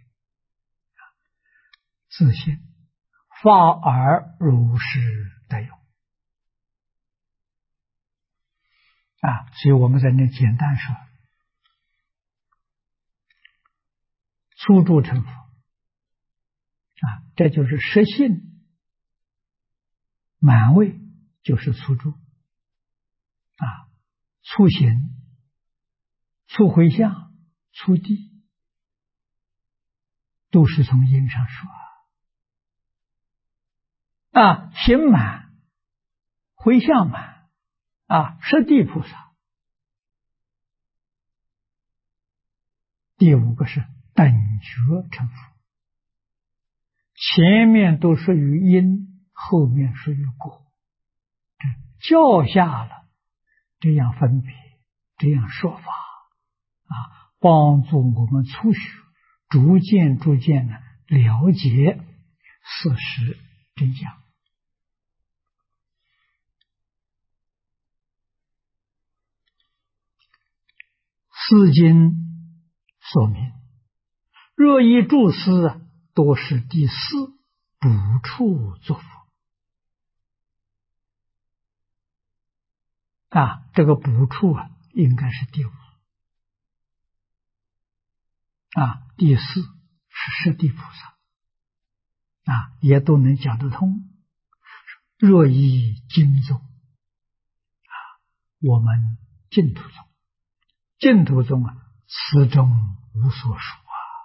[SPEAKER 1] 自信发而如是得用。所以我们在那简单说，初住成佛。这就是实性满位，就是初住。初行、初回向、初地，都是从因上说。行满、回向满、十地菩萨。第五个是等觉成佛。前面都属于因，后面属于果，教下了这样分别，这样说法，帮助我们初学逐渐的了解事实真相。四经说明，若依诸师，多是第四补处作佛。这个补处应该是第五。第四是十地菩萨。也都能讲得通。若依经宗，我们净土宗，净土宗此中无所属。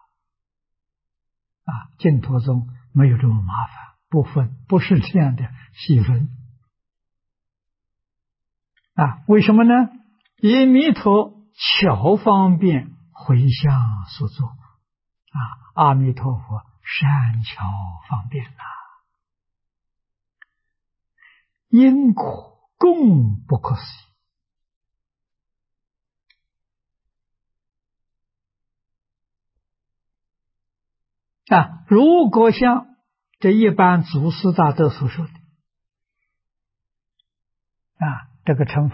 [SPEAKER 1] 净土宗没有这么麻烦，不分，不是这样的细分。为什么呢？以弥陀巧方便回向所作。阿弥陀佛善巧方便因果共不可思议。如果像这一般祖师大德所说的，这个成佛，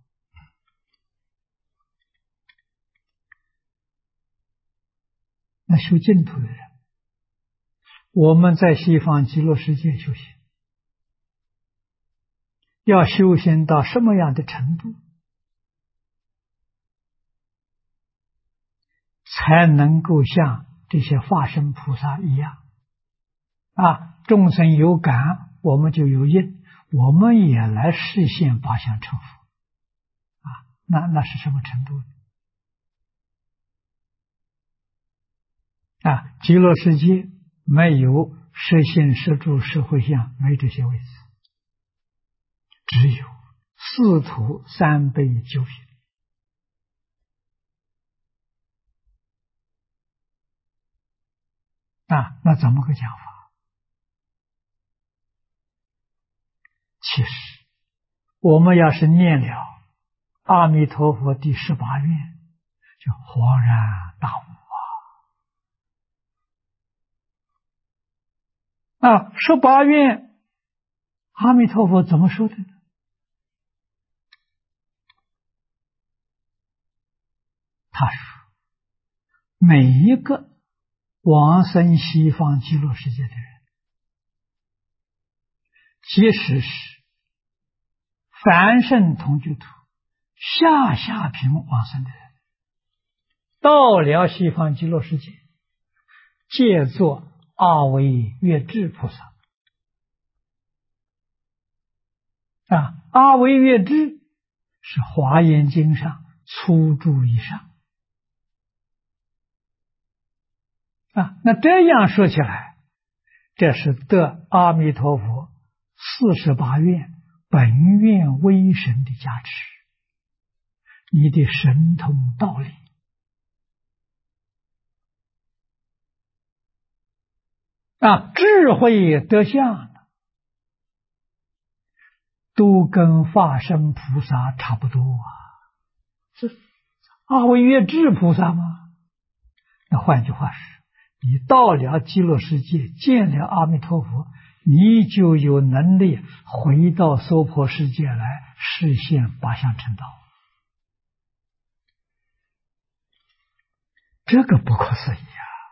[SPEAKER 1] 那修净土的人，我们在西方极乐世界修行，要修行到什么样的程度，才能够像这些化身菩萨一样，众生有感，我们就有应，我们也来实现八相成佛。那是什么程度？极乐世界没有实行、实住、实回向，没这些位置，只有四土三辈九品。那怎么个讲法？其实我们要是念了阿弥陀佛第18愿，就恍然大悟 18愿，阿弥陀佛怎么说的呢？他说，每一个往生西方极乐世界的人，即使是凡圣同居土下品往生的人，到了西方极乐世界，皆作阿惟越致菩萨。阿惟越致是华严经上粗注以上。那这样说起来，这是得阿弥陀佛48愿本愿威神的加持，你的神通道理智慧德相都跟法身菩萨差不多是阿惟越致菩萨吗？那换句话说，你到了极乐世界，见了阿弥陀佛，你就有能力回到娑婆世界来实现八相成道。这个不可思议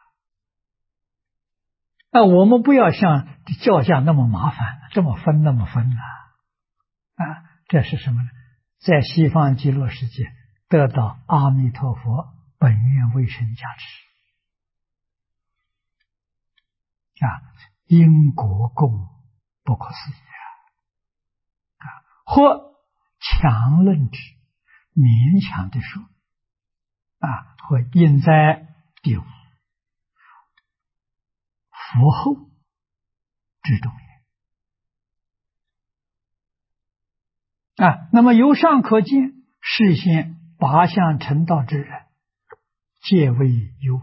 [SPEAKER 1] 我们不要像教下那么麻烦，这么分那么分这是什么呢？在西方极乐世界得到阿弥陀佛本愿威神加持因果共不可思议或强论之，勉强的说或因在第五福后之中也那么由上可见，示现八相成道之人，皆为有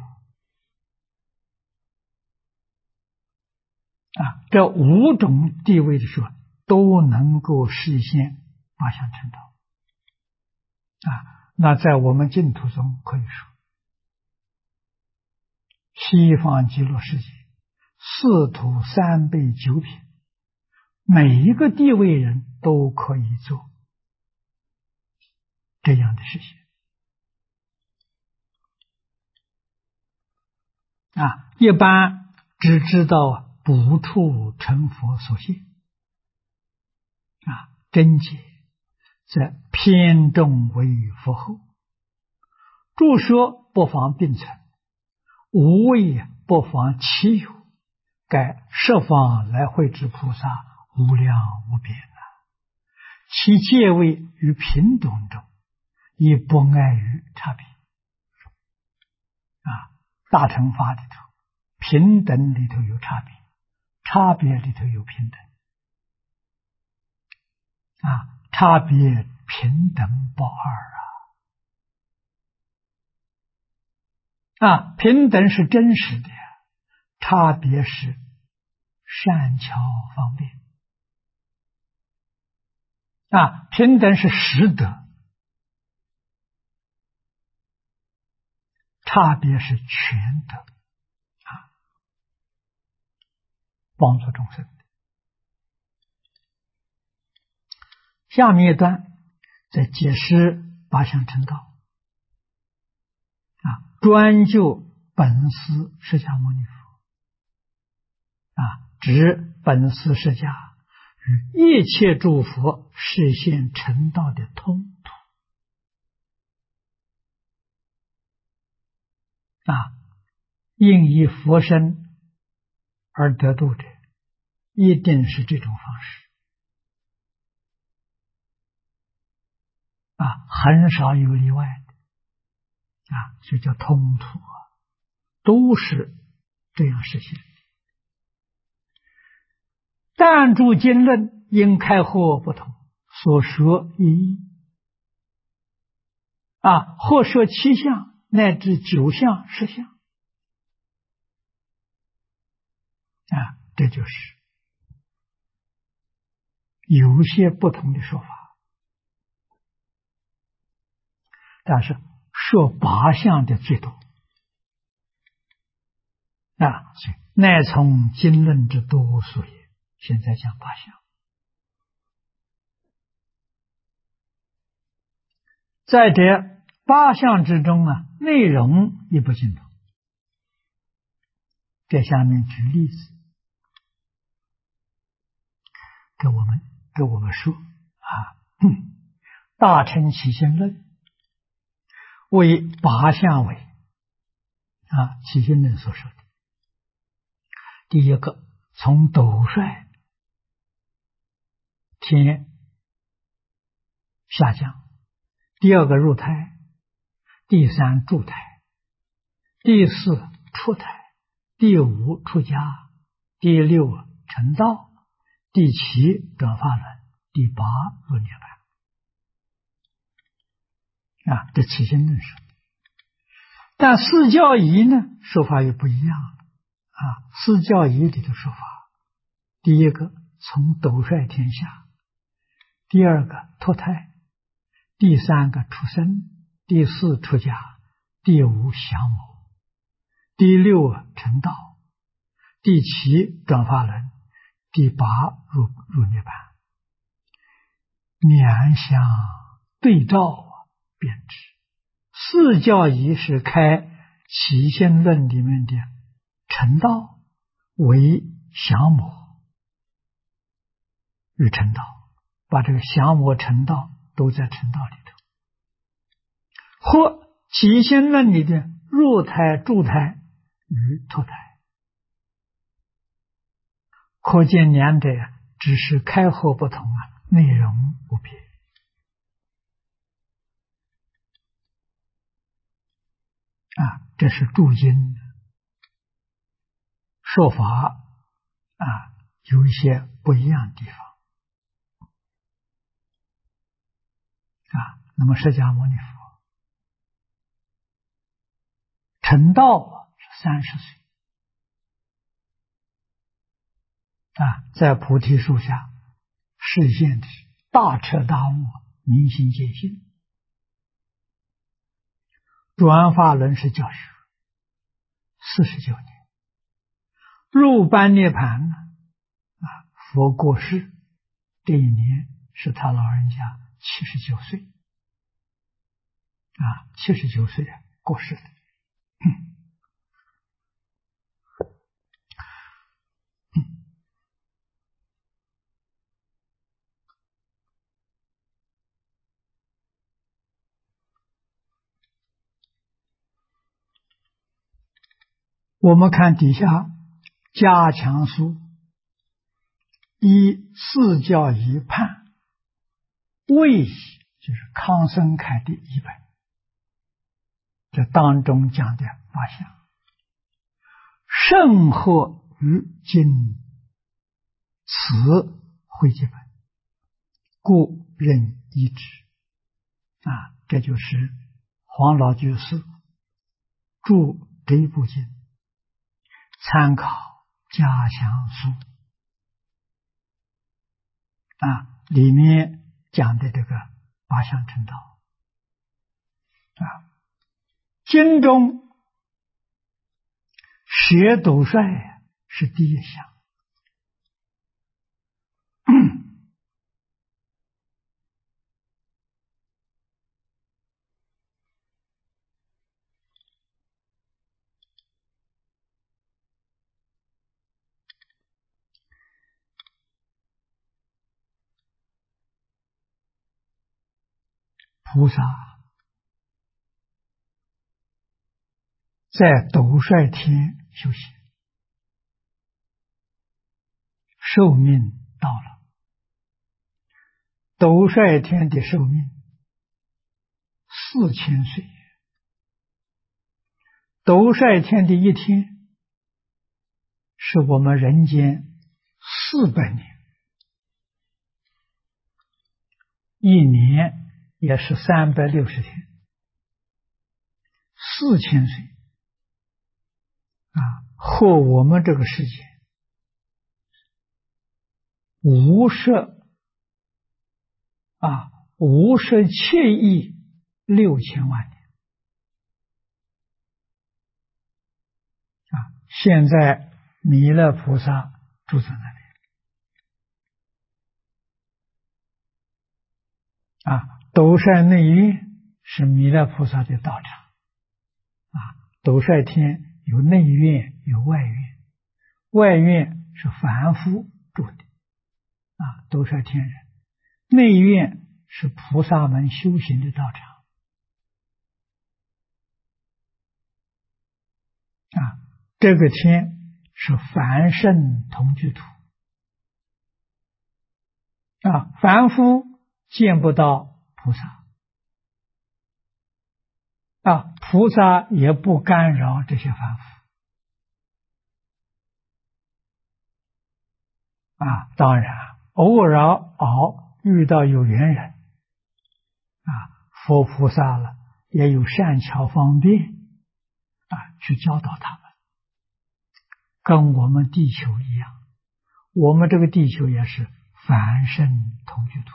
[SPEAKER 1] 这5种地位的说都能够实现八相成道那在我们净土中可以说，西方极乐世界四土3辈9品，每一个地位人都可以做这样的事情一般只知道不处成佛所现真解则偏重为佛后，著说不妨并存，无畏不妨其有，该十方来会之菩萨无量无边其界位于平等中，亦不碍于差别大乘法里头，平等里头有差别，差别里头有平等差别平等不二平等是真实的差别是善巧方便平等是实德，差别是全德帮助众生。下面一段在解释八相成道专就本师释迦牟尼佛指本师释迦与一切诸佛实现成道的通途应以佛身而得度者，一定是这种方式很少有例外的就叫通途都是这样实现。但诸经论因开或不同，所说一或说7项乃至9项10项这就是有些不同的说法。但是说8项的最多所以乃从经论之多数也。现在讲八相，在这八相之中啊，内容亦不尽同。在下面举例子给我们说啊，大乘起心论为八相为起心论所说的。第一个，从斗率天下降；第二个入胎；第三住胎；第四出胎；第五出家；第六成道；第七转法轮；第八入涅槃。这起心论说。但四教仪呢，说法又不一样。四教仪里的说法，第一个从斗率天下，第二个脱胎，第三个出生，第四出家，第五降魔，第六成道，第七转法轮，第八入涅槃。两相对照便知，四教仪是开起心论里面的成道为降魔与成道，把这个降魔成道都在成道里头，或起心论里的入胎住胎与脱胎，可见两者只是开合不同内容不别。这是注经说法有一些不一样的地方那么释迦牟尼佛成道是30岁在菩提树下示现的大彻大悟，明心见性。转法轮是教学49年，入般涅盘佛过世这一年是他老人家79岁79岁过世的。我们看底下加强书依四教仪判为就是康生凯的译本，这当中讲的八相甚合于今此会集本，故任一之这就是黄老居士注这一部经参考加强书里面讲的这个八相成道经中学斗率是第一项菩萨在斗率天修行，寿命到了，斗率天的寿命4000岁，斗率天的一天是我们人间400年，一年也是360天，4000岁和我们这个世界57亿6千万年现在弥勒菩萨住在那里斗率内院是弥勒菩萨的道场斗率天有内院有外院，外院是凡夫住的斗率天人，内院是菩萨们修行的道场这个天是凡圣同居土凡夫见不到菩萨菩萨也不干扰这些凡夫当然偶尔遇到有缘人佛菩萨了也有善巧方便去教导他们，跟我们地球一样，我们这个地球也是凡圣同居土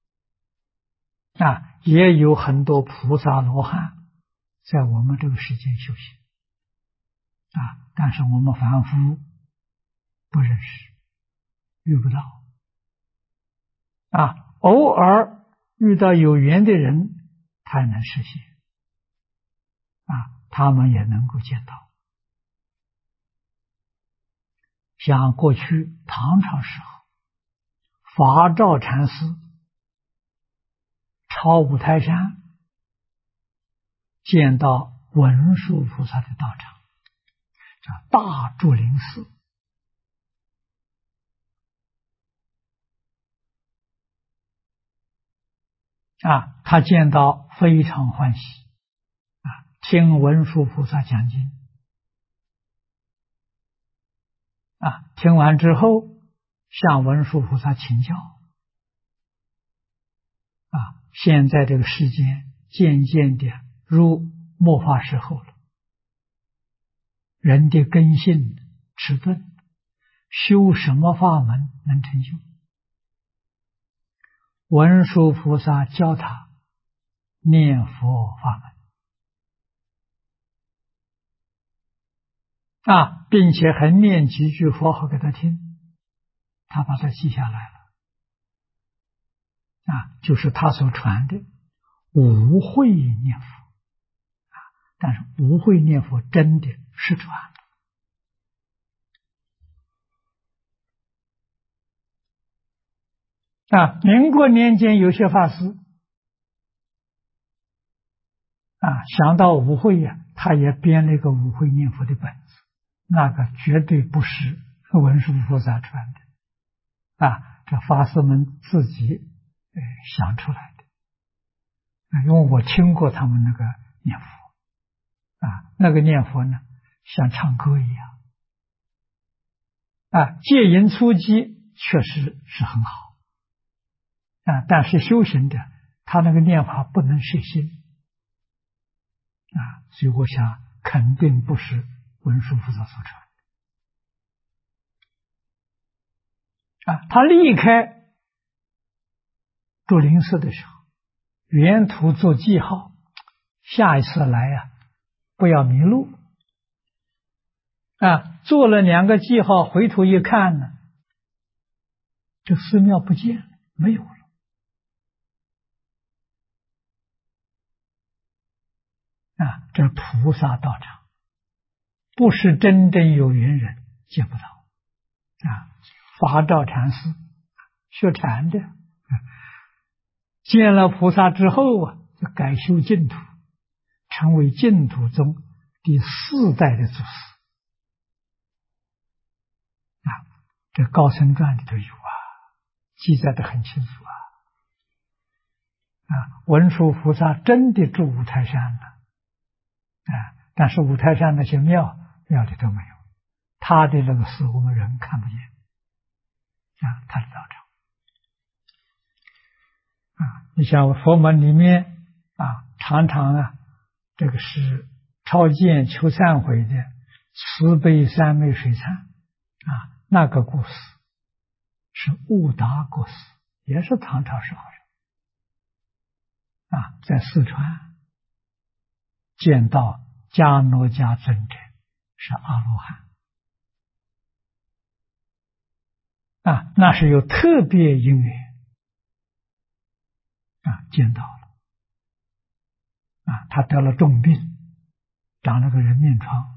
[SPEAKER 1] 也有很多菩萨罗汉在我们这个世间修行但是我们凡夫不认识，遇不到偶尔遇到有缘的人他能实现他们也能够见到。像过去唐朝时候，法照禅师超五台山见到文殊菩萨的道场，叫大竹林寺他见到非常欢喜听文殊菩萨讲经听完之后向文殊菩萨请教现在这个世间渐渐的入末法时候了，人的根性迟钝，修什么法门能成就？文殊菩萨教他念佛法门并且还念几句佛号给他听，他把它记下来了就是他所传的无慧念佛但是无慧念佛真的失传民国年间有些法师想到无慧他也编了一个无慧念佛的本子，那个绝对不是文殊菩萨传的这法师们自己想出来的因为我听过他们那个念佛那个念佛呢像唱歌一样戒淫粗击确实是很好但是修行者他那个念法不能摄心所以我想肯定不是文殊菩萨所传他离开竹林寺的时候沿途做记号，下一次来不要迷路做了2个记号，回头一看呢，这寺庙不见了，没有了这菩萨道场不是真正有缘人见不到法照禅师学禅的见了菩萨之后就改修净土，成为净土宗第4代的祖师这高僧传里头有记载得很清楚文殊菩萨真的住五台山了但是五台山那些庙里都没有，他的那个寺我们人看不见他的道场你像佛门里面常常这个是超荐求忏悔的慈悲三昧水忏那个故事是悟达国师，也是唐朝时候在四川见到迦诺迦尊者是阿罗汉那是有特别因缘见到了他得了重病，长了个人面疮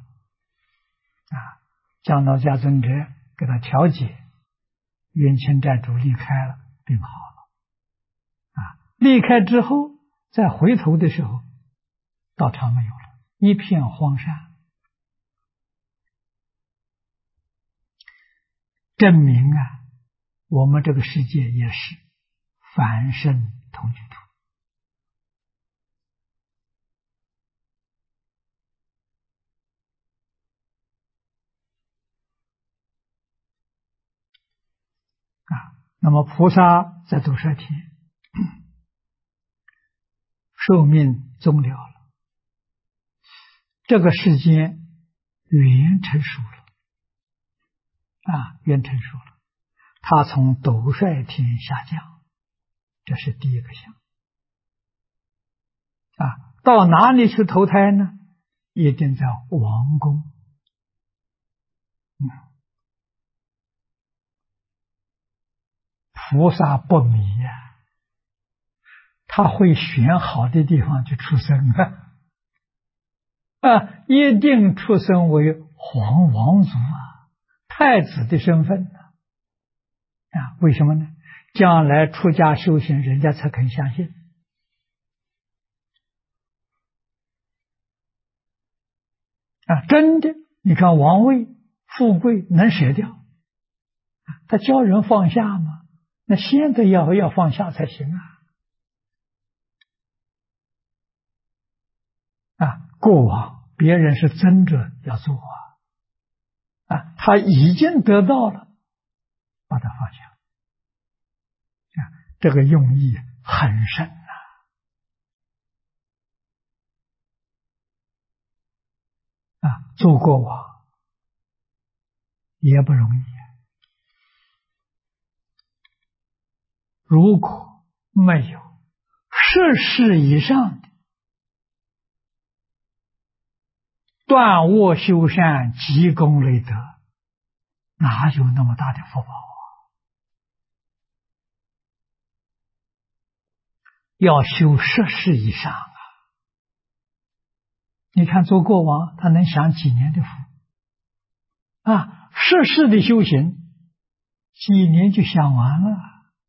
[SPEAKER 1] 降道家尊者给他调解，冤亲债主离开了，病好了离开之后再回头的时候，道场没有了，一片荒山，证明我们这个世界也是凡圣同居土那么菩萨在度舍天寿命终了了，这个世间缘成熟了缘成熟了，他从斗率天下降，这是第一个相到哪里去投胎呢？一定在王宫菩萨不迷他会选好的地方去出生一定出生为皇王族太子的身份为什么呢？将来出家修行，人家才肯相信真的。你看王位富贵能舍掉，他教人放下吗？那现在要放下才行过往别人是争着要做他已经得到了，把它放下这个用意很深做过往也不容易如果没有10世以上的断卧修善积功累德，哪有那么大的福报要修10世以上你看做过往他能享几年的福10世的修行几年就享完了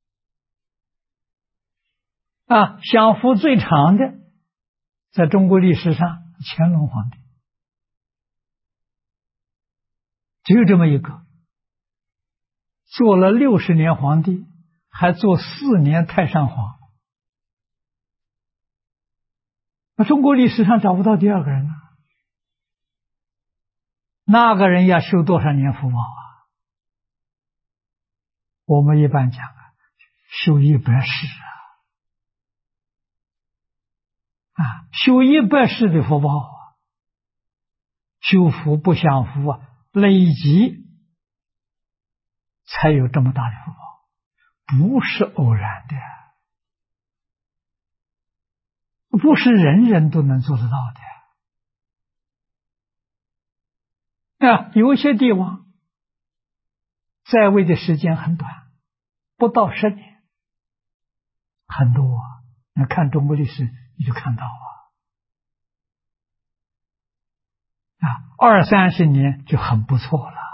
[SPEAKER 1] 享福最长的在中国历史上乾隆皇帝，只有这么一个，做了60年皇帝，还做4年太上皇。中国历史上找不到第二个人那个人要修多少年福报我们一般讲修100世修100世的福报修福不享福累积才有这么大的福报，不是偶然的，不是人人都能做得到的有些地方在位的时间很短，不到10年，很多那看中国历史你就看到20-30年就很不错了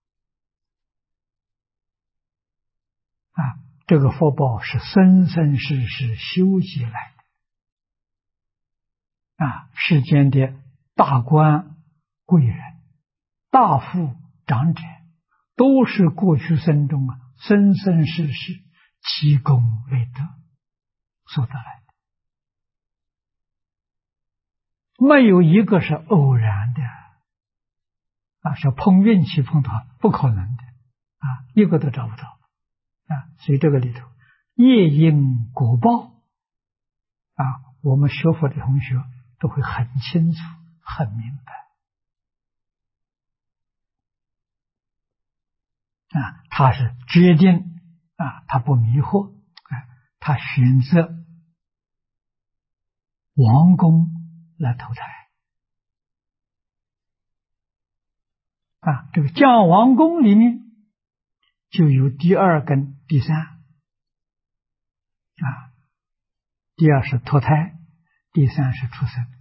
[SPEAKER 1] 这个福报是生生世世修积来的世间的大官贵人大富长者都是过去生中生生世世积功累德所得来的，没有一个是偶然的是碰运气碰到，不可能的一个都找不到所以这个里头业因果报我们学佛的同学都会很清楚很明白他是决定他不迷惑他选择王宫来投胎这个降王宫里面就有第二跟第三啊。第二是脱胎，第三是出生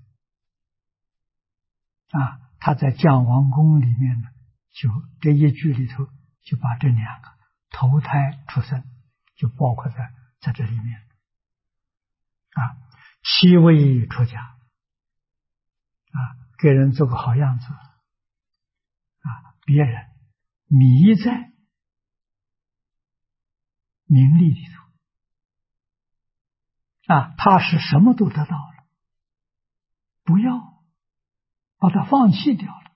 [SPEAKER 1] 啊。他在降王宫里面呢，就这一句里头就把这两个投胎出生就包括在这里面啊。七位出家啊，给人做个好样子啊，别人迷在名利里头啊，他是什么都得到了，不要把它放弃掉了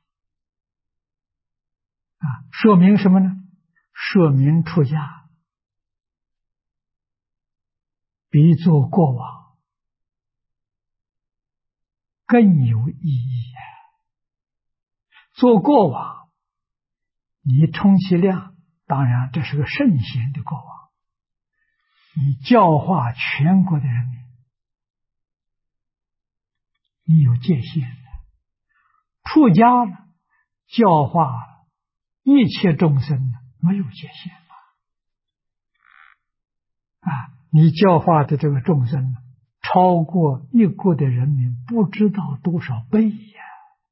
[SPEAKER 1] 啊，说明什么呢？说明出家比做国王更有意义呀。做国王，你充其量，当然这是个圣贤的国王，你教化全国的人民，你有界限的。出家呢，教化一切众生呢，没有界限啊！你教化的这个众生呢，超过一国的人民不知道多少倍呀！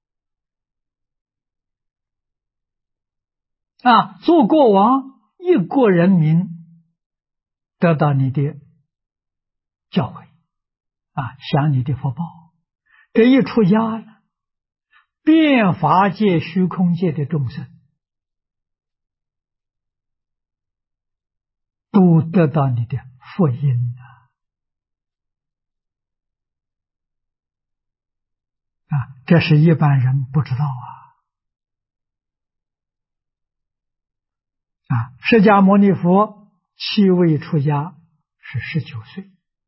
[SPEAKER 1] 啊，做国王，一国人民得到你的教诲啊，享你的福报。这一出家了，遍法界、虚空界的众生都得到你的福音啊！这是一般人不知道啊！释迦牟尼佛7位出家是19岁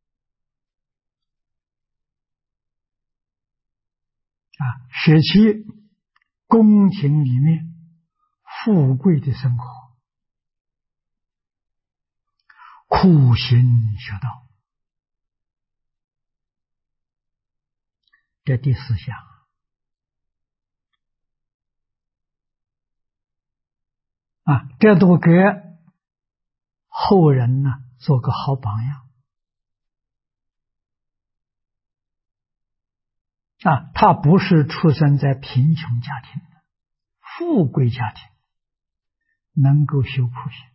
[SPEAKER 1] 啊，舍弃宫廷里面富贵的生活，苦行学道。这第4项啊，这都给后人呢做个好榜样啊。他不是出生在贫穷家庭的，富贵家庭能够修苦行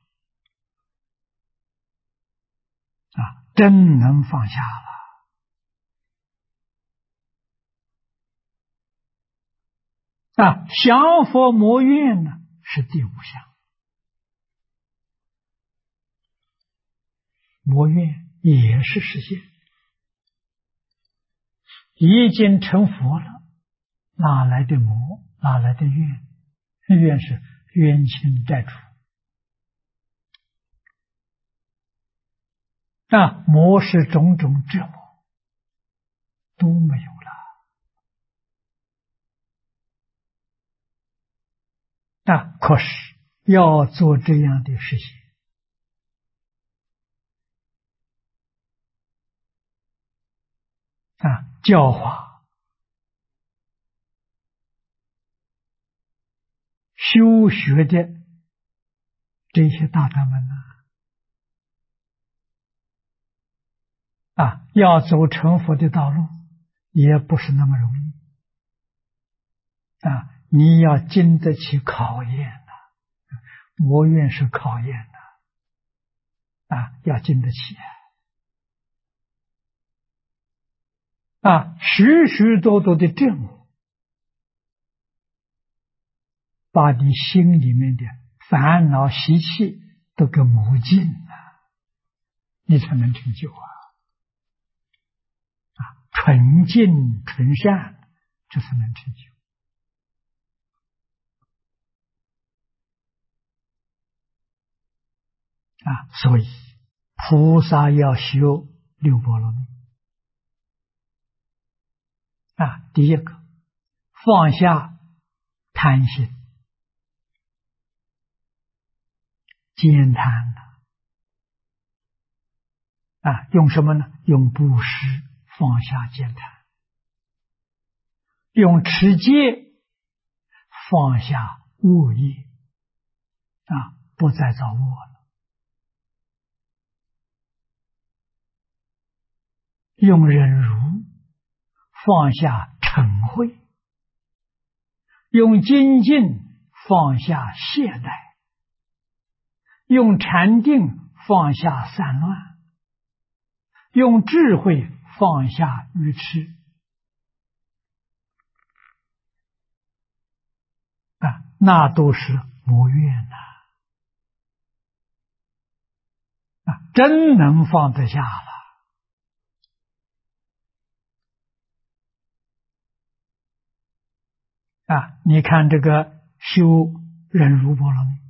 [SPEAKER 1] 啊，真能放下了啊。降伏魔怨呢是第5项，魔怨也是实现，已经成佛了，哪来的魔？哪来的怨？怨是冤亲债主啊，魔是种种折磨都没有了啊。可是要做这样的事情啊，教化修学的这些大德们啊，要走成佛的道路也不是那么容易啊，你要经得起考验的，魔怨是考验的啊，要经得起啊，许许多多的证悟，把你心里面的烦恼习气都给磨尽了，你才能成就纯净纯善，这才能成就啊。所以菩萨要修6波罗蜜啊。第一个，放下贪心兼贪啊，用什么呢？用布施放下兼贪，用持戒放下恶业啊。 不再造恶了，用忍辱放下嗔恚，用精进放下懈怠，用禅定放下散乱，用智慧放下愚痴。那都是魔怨真能放得下了。你看这个修忍辱波罗蜜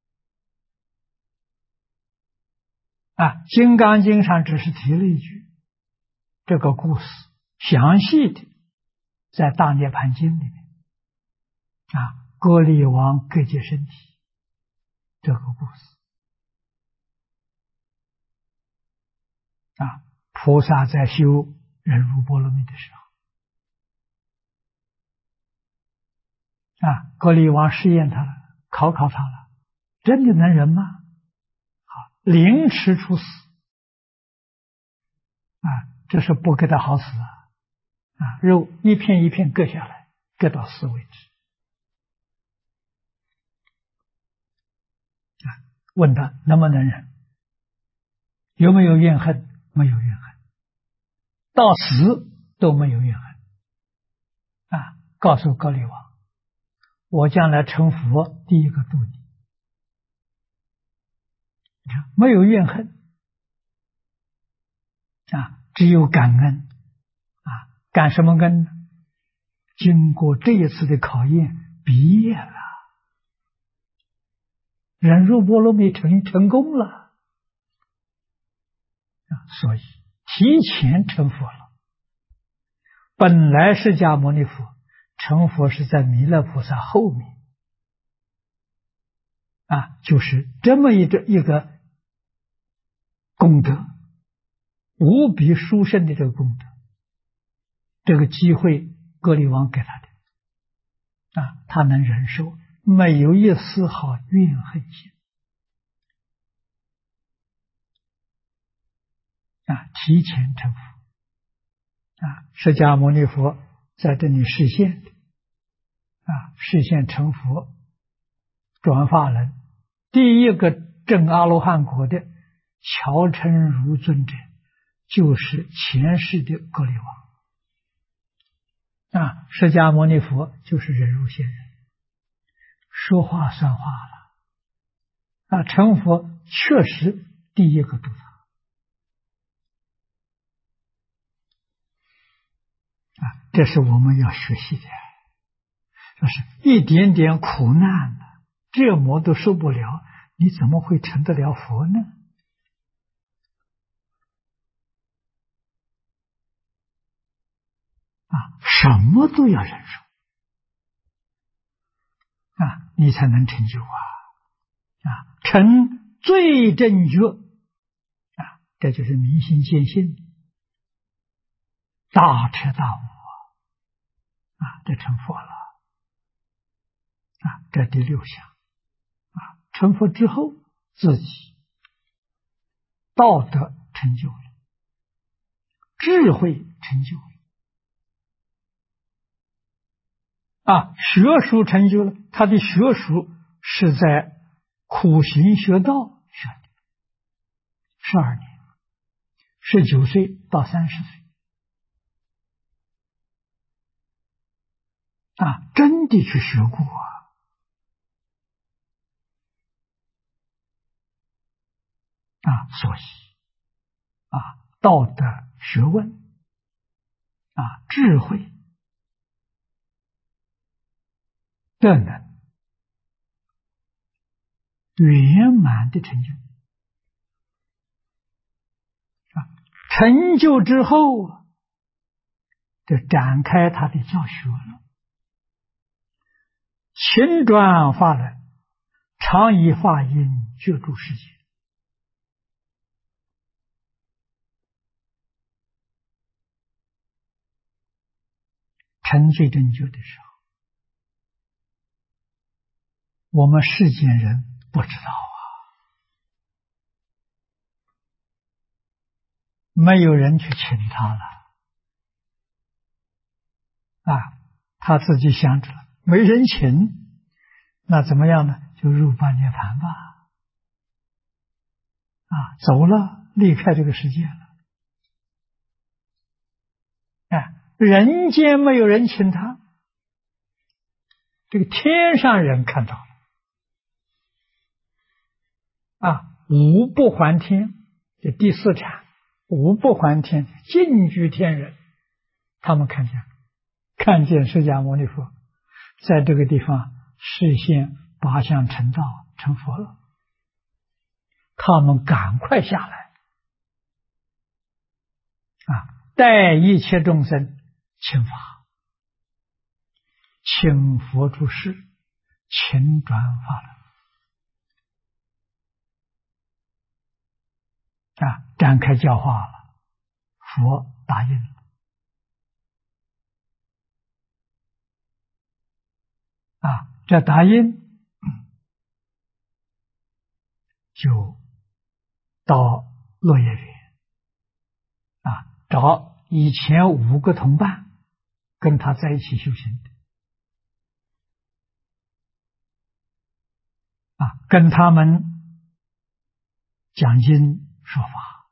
[SPEAKER 1] 金刚经上只是提了一句，这个故事详细的在大涅盘经里面歌利王割截身体这个故事菩萨在修忍辱波罗蜜的时候割利王试验他了，考他了，真的能忍吗？凌迟处死这是不给他好死肉一片一片割下来，割到死为止。问他能不能忍，有没有怨恨？没有怨恨，到死都没有怨恨告诉割利王，我将来成佛第一个度你，没有怨恨只有感恩感什么恩呢？经过这一次的考验毕业了，忍辱波罗蜜成功了所以提前成佛了。本来释迦牟尼佛成佛是在弥勒菩萨后面就是这么一个功德，无比殊胜的这个功德，这个机会割利王给他的他能忍受，没有一丝毫怨恨心提前成佛释迦牟尼佛在这里示现的示现成佛转法轮，第一个证阿罗汉果的乔成如尊者就是前世的割利王释迦牟尼佛就是忍辱仙人，说话算话了成佛确实第一个度他这是我们要学习的，就是一点点苦难折磨都受不了，你怎么会成得了佛呢？什么都要忍受你才能成就成最正觉这就是明心见性，大彻大悟这成佛了这第六项成佛之后自己道德成就了，智慧成就了学术成就了，他的学术是在苦行学道学的12年，19岁到30岁真的去学过所以道德学问智慧德能圆满的成就成就之后就展开他的教学了，勤转法轮，常以法音救助世界成最正觉的时候，我们世间人不知道没有人去请他了啊，他自己想着了，没人请，那怎么样呢？就入般涅盘吧，啊，走了，离开这个世界了。啊，人间没有人请他，这个天上人看到了，啊，五不还天，这第四禅，五不还天，净居天人，他们看见释迦牟尼佛在这个地方实现八相成道成佛了，他们赶快下来，啊，带一切众生请法，请佛出世，请转法轮，啊，展开教化了，佛答应了，啊，这答应就到落叶园，啊，找以前5个同伴跟他在一起修行的，啊，跟他们讲经说法，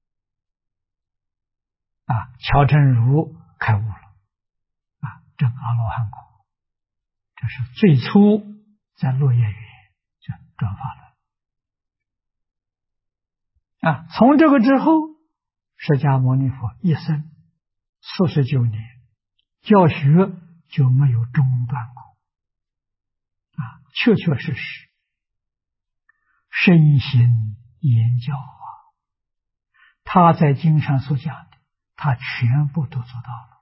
[SPEAKER 1] 啊，乔真如开悟了，啊，证阿罗汉果，这是最初在落叶园就转法轮，啊，从这个之后，释迦牟尼佛一生49年教学就没有中断过，啊，确确实实身心言教啊，他在经上所讲的，他全部都做到了。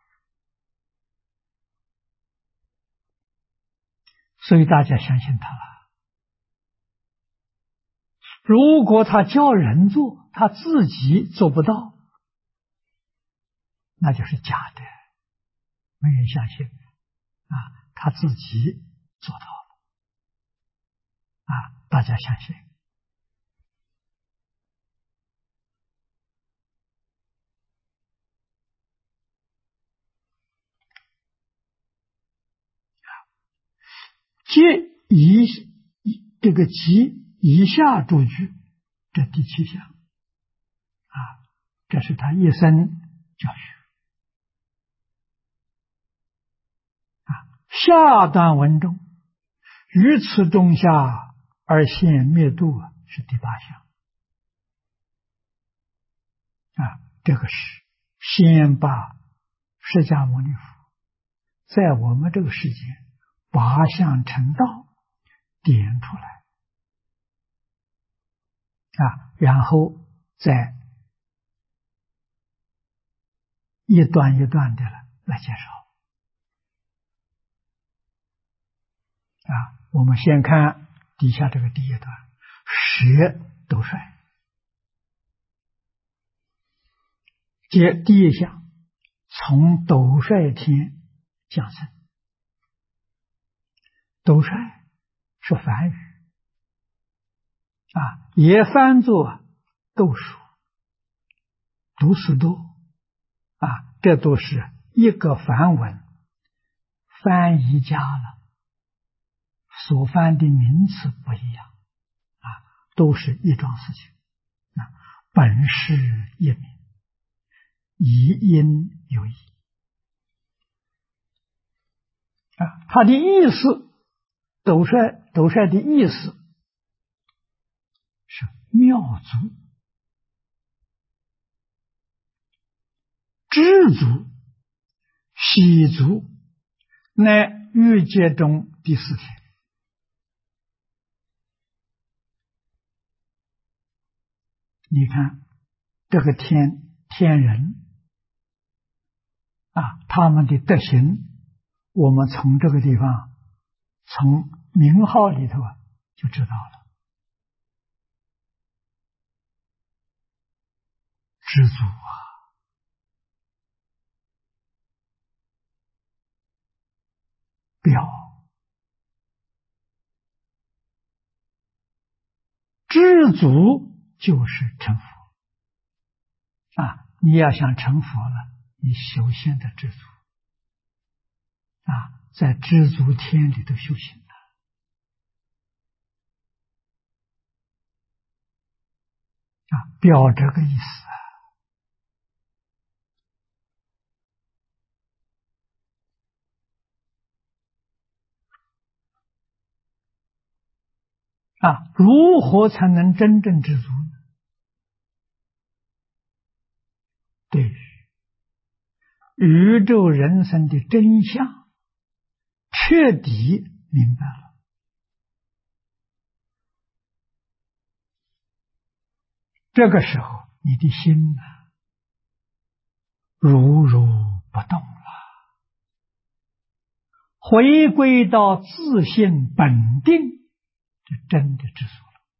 [SPEAKER 1] 所以大家相信他了。如果他教人做，他自己做不到，那就是假的，没人相信啊，他自己做到了啊，大家相信。接这个即以下诸句，这第7项啊，这是他一生教学啊。下段文中，于此中下而现灭度是第8项啊，这个是先把释迦牟尼佛在我们这个世界八相成道点出来啊，然后再一段一段的来介绍啊。我们先看底下这个第一段，舍斗率，接第一项，从斗率天降生。斗率是梵语啊，也翻作斗数、读书多啊，这都是一个梵文翻译家了，所翻的名词不一样啊，都是一桩事情啊，本是一名，一因有异啊，它的意思，斗率的意思是妙足、知足、喜足，乃欲界中第4天。你看这个天人啊，他们的德行，我们从这个地方，从名号里头就知道了。知足啊，表知足就是成佛啊， 你要想成佛了，你修现的知足在知足天里头修行表这个意思如何才能真正知足呢？对于宇宙人生的真相彻底明白了，这个时候你的心如如不动了，回归到自性本定，就真的知足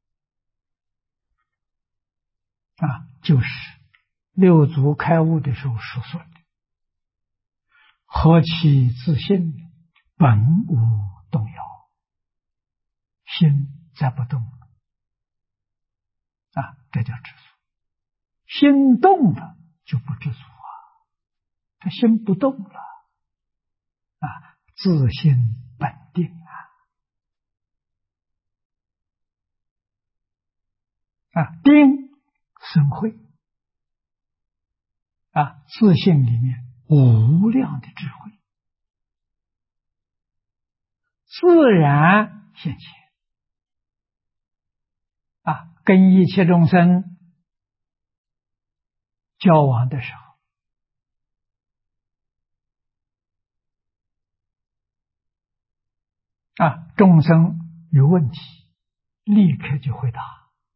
[SPEAKER 1] 了就是六祖开悟的时候所说的何其自性本无动摇，心再不动这叫知足。心动了就不知足他心不动了自性本定定生慧自性里面无量的智慧自然现前跟一切众生交往的时候众生有问题立刻就回答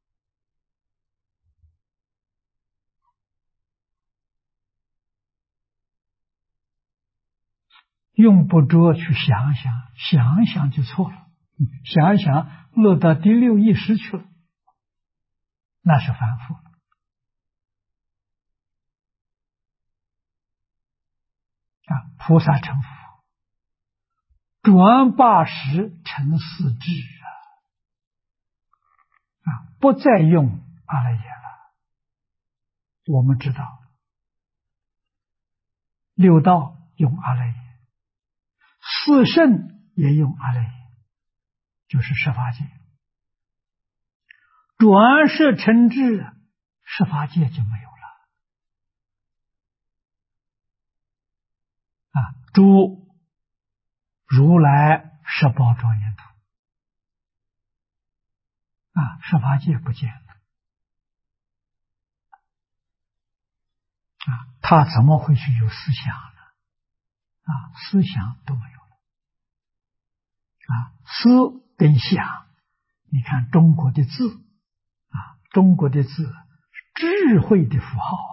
[SPEAKER 1] 用不着去想想，想想就错了，想想落到第六意识去了，那是凡夫菩萨成佛，转八识成四智不再用阿赖耶了。我们知道六道用阿赖耶，四圣也用阿赖耶，就是十法界。转识成智，十法界就没有了诸如来十宝庄严土十法界不见了他怎么会去有思想呢？思想都没有了思跟想，你看中国的字中国的字是智慧的符号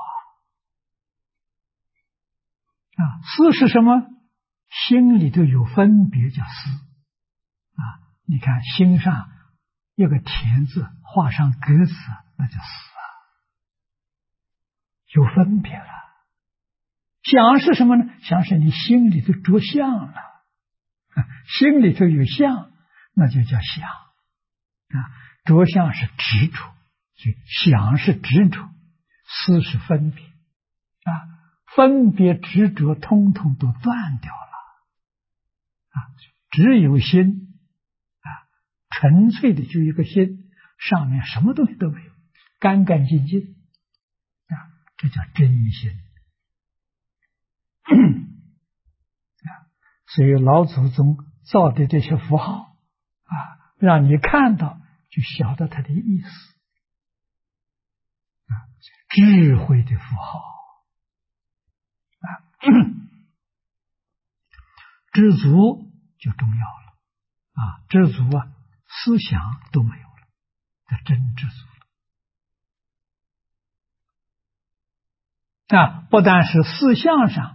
[SPEAKER 1] 思是什么？心里头有分别叫思你看心上有个田字画上格子，那叫思有分别了。想是什么呢？想是你心里头着相了心里头有相，那就叫想着相是执着，所以想是执着，思是分别分别执着通通都断掉了只有心纯粹的就一个心，上面什么东西都没有，干干净净这叫真心所以老祖宗造的这些符号让你看到就晓得它的意思智慧的符号知足就重要了知足思想都没有了，这真知足不但是思想上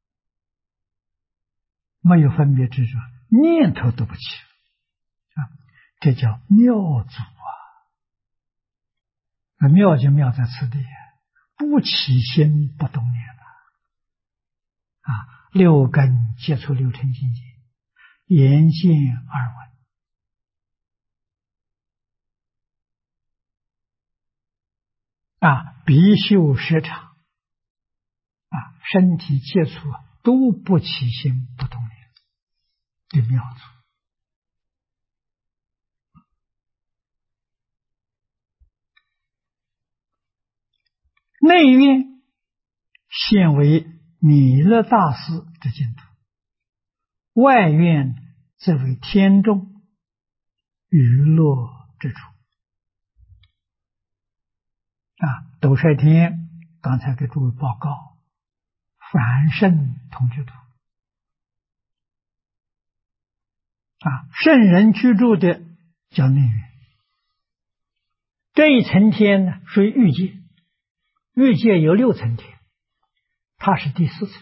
[SPEAKER 1] 没有分别执着，念头都不起这叫妙足妙就妙在此地，不起心不动念六根接触六尘境界，眼见耳闻鼻嗅舌尝身体接触都不起心不动念的妙处。内院现为弥勒大师之净土，外院则为天众娱乐之处。斗率天刚才给诸位报告，凡圣同居土。圣人居住的叫内院。这一层天呢，属于欲界，欲界有6层天，它是第4层。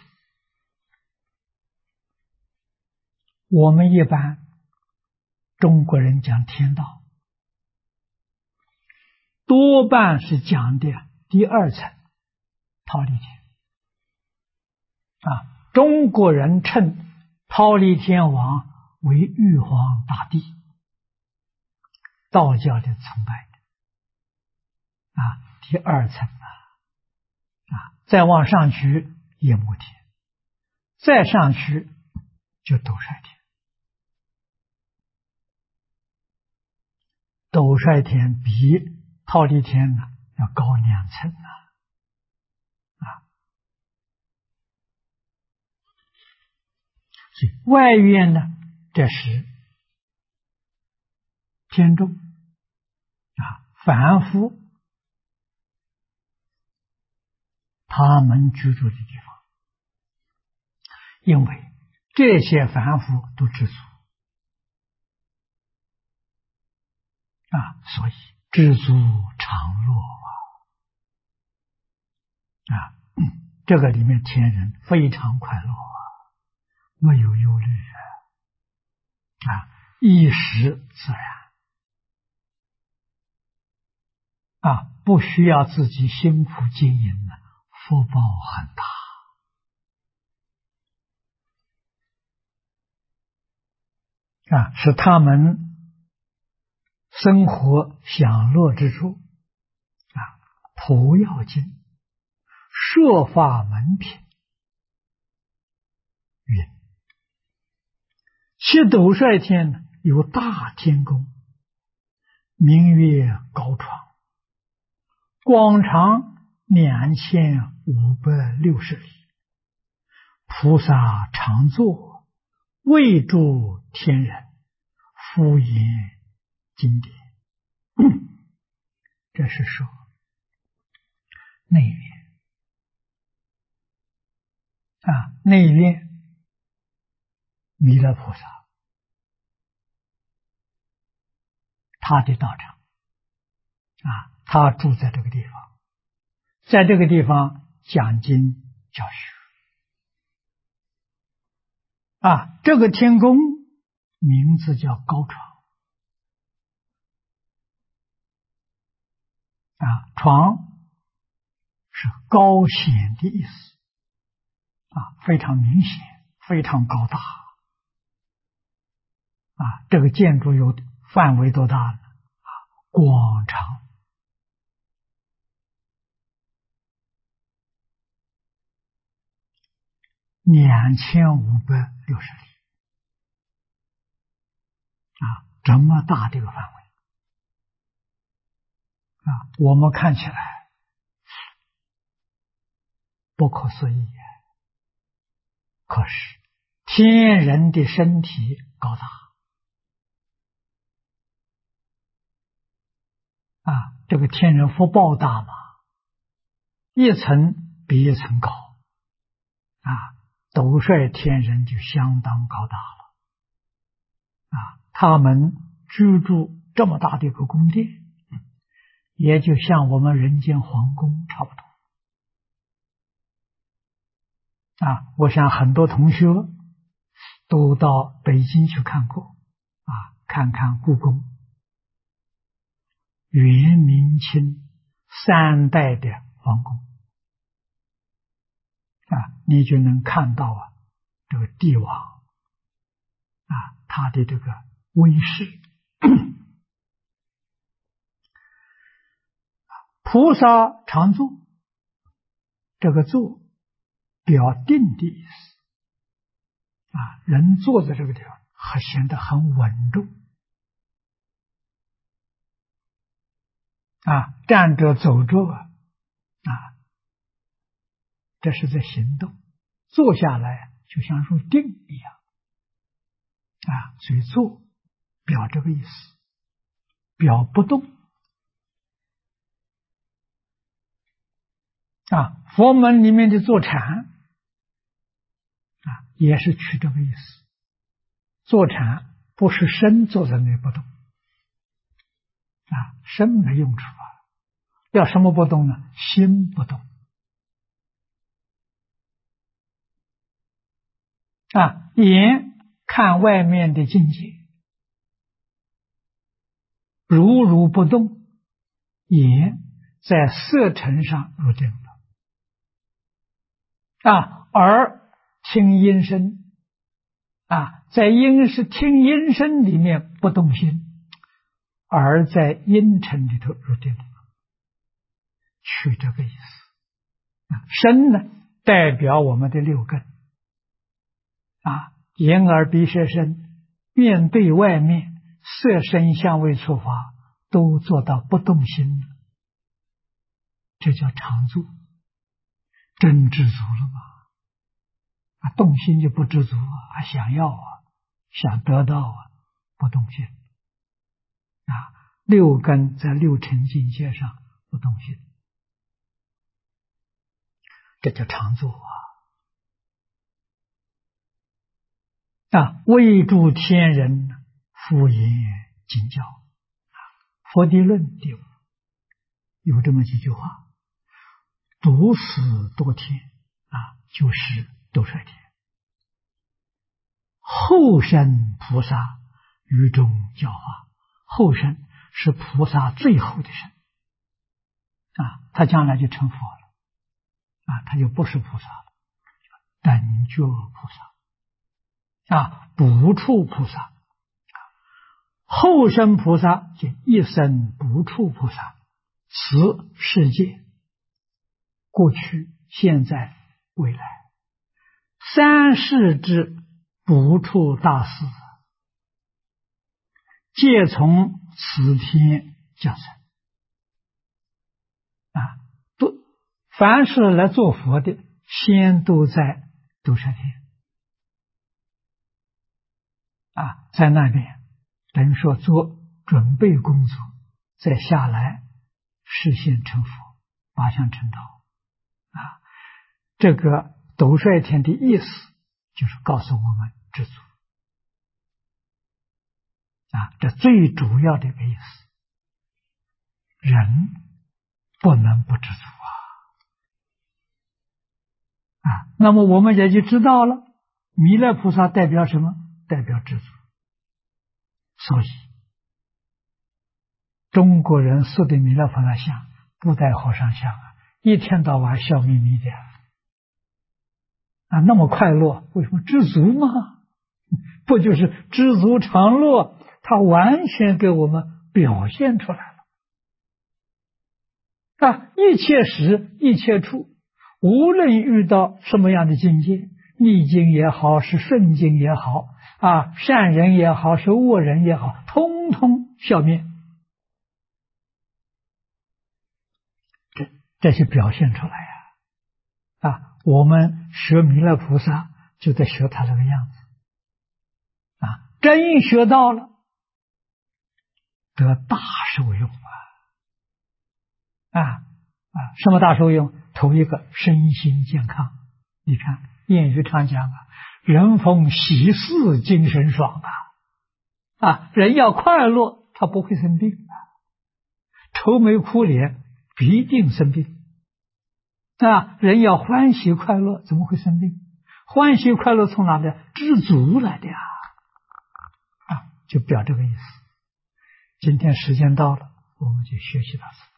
[SPEAKER 1] 我们一般中国人讲天道，多半是讲的第2层忉利天。中国人称忉利天王为玉皇大帝，道教的崇拜的第2层再往上去夜摩天，再上去就斗率天。斗率天比忉利天呢要高2层所以外院呢，这是天众凡夫他们居住的地方，因为这些凡夫都知足所以知足常乐这个里面天人非常快乐没有忧虑一时自然不需要自己辛苦经营福报很大是他们生活享乐之处普要经摄法门品云：其斗率天有大天宫，名曰高床，广长2560里，菩萨常坐，为诸天人，敷言经典。这是说内院内院弥勒菩萨他的道场他住在这个地方，在这个地方讲经教学这个天宫名字叫高床床是高显的意思非常明显，非常高大这个建筑有范围多大呢？广长2560里这么大的一个范围我们看起来不可思议可是天人的身体高大这个天人福报大嘛，一层比一层高斗率天人就相当高大了他们居住这么大的一个宫殿，也就像我们人间皇宫差不多我想很多同学都到北京去看过看看故宫，元明清3代的皇宫你就能看到这个帝王他的这个威势菩萨常坐，这个坐表定的意思。人坐在这个地方，还显得很稳重。站着走着这是在行动。坐下来就像入定一样所以坐表这个意思，表不动佛门里面的坐禅也是取这个意思。坐禅不是身坐在那不动身没用处要什么不动呢？心不动眼看外面的境界，如不动，眼在色尘上入定了耳听音声在听音声里面不动心，而在音尘里头入定了，取这个意思。身呢，代表我们的六根眼耳鼻舌身，面对外面色声香味触法都做到不动心了，这叫常住，真知足了吧？动心就不知足想要想得到不动心六根在六尘境界上不动心，这叫常住为助天人，复言经教。佛地论第5有这么几句话：独死多天就是斗率天，后生菩萨于中教化。后生是菩萨最后的生他将来就成佛了他就不是菩萨了，等觉菩萨不处菩萨。后生菩萨就一生不处菩萨，此世界过去现在未来三世之不处大事，皆从此天降生凡是来做佛的，先都在斗率天在那边等于说做准备工作，再下来实现成佛，八相成道这个斗率天的意思就是告诉我们知足这最主要的一个意思。人不能不知足那么我们也就知道了，弥勒菩萨代表什么？代表知足。所以中国人塑的弥勒菩萨像，布袋和尚像一天到晚笑眯眯的那么快乐，为什么？知足嘛，不就是知足常乐？他完全给我们表现出来了一切时一切处，无论遇到什么样的境界，逆境也好，是顺境也好善人也好，是恶人也好，通通消灭。这是表现出来我们学弥勒菩萨就在学他这个样子真学到了，得大受用什么大受用？头一个身心健康。你看谚语常讲人逢喜事精神爽人要快乐，他不会生病愁眉苦脸必定生病人要欢喜快乐，怎么会生病？欢喜快乐从哪里？知足来的就表这个意思。今天时间到了，我们就学习到此。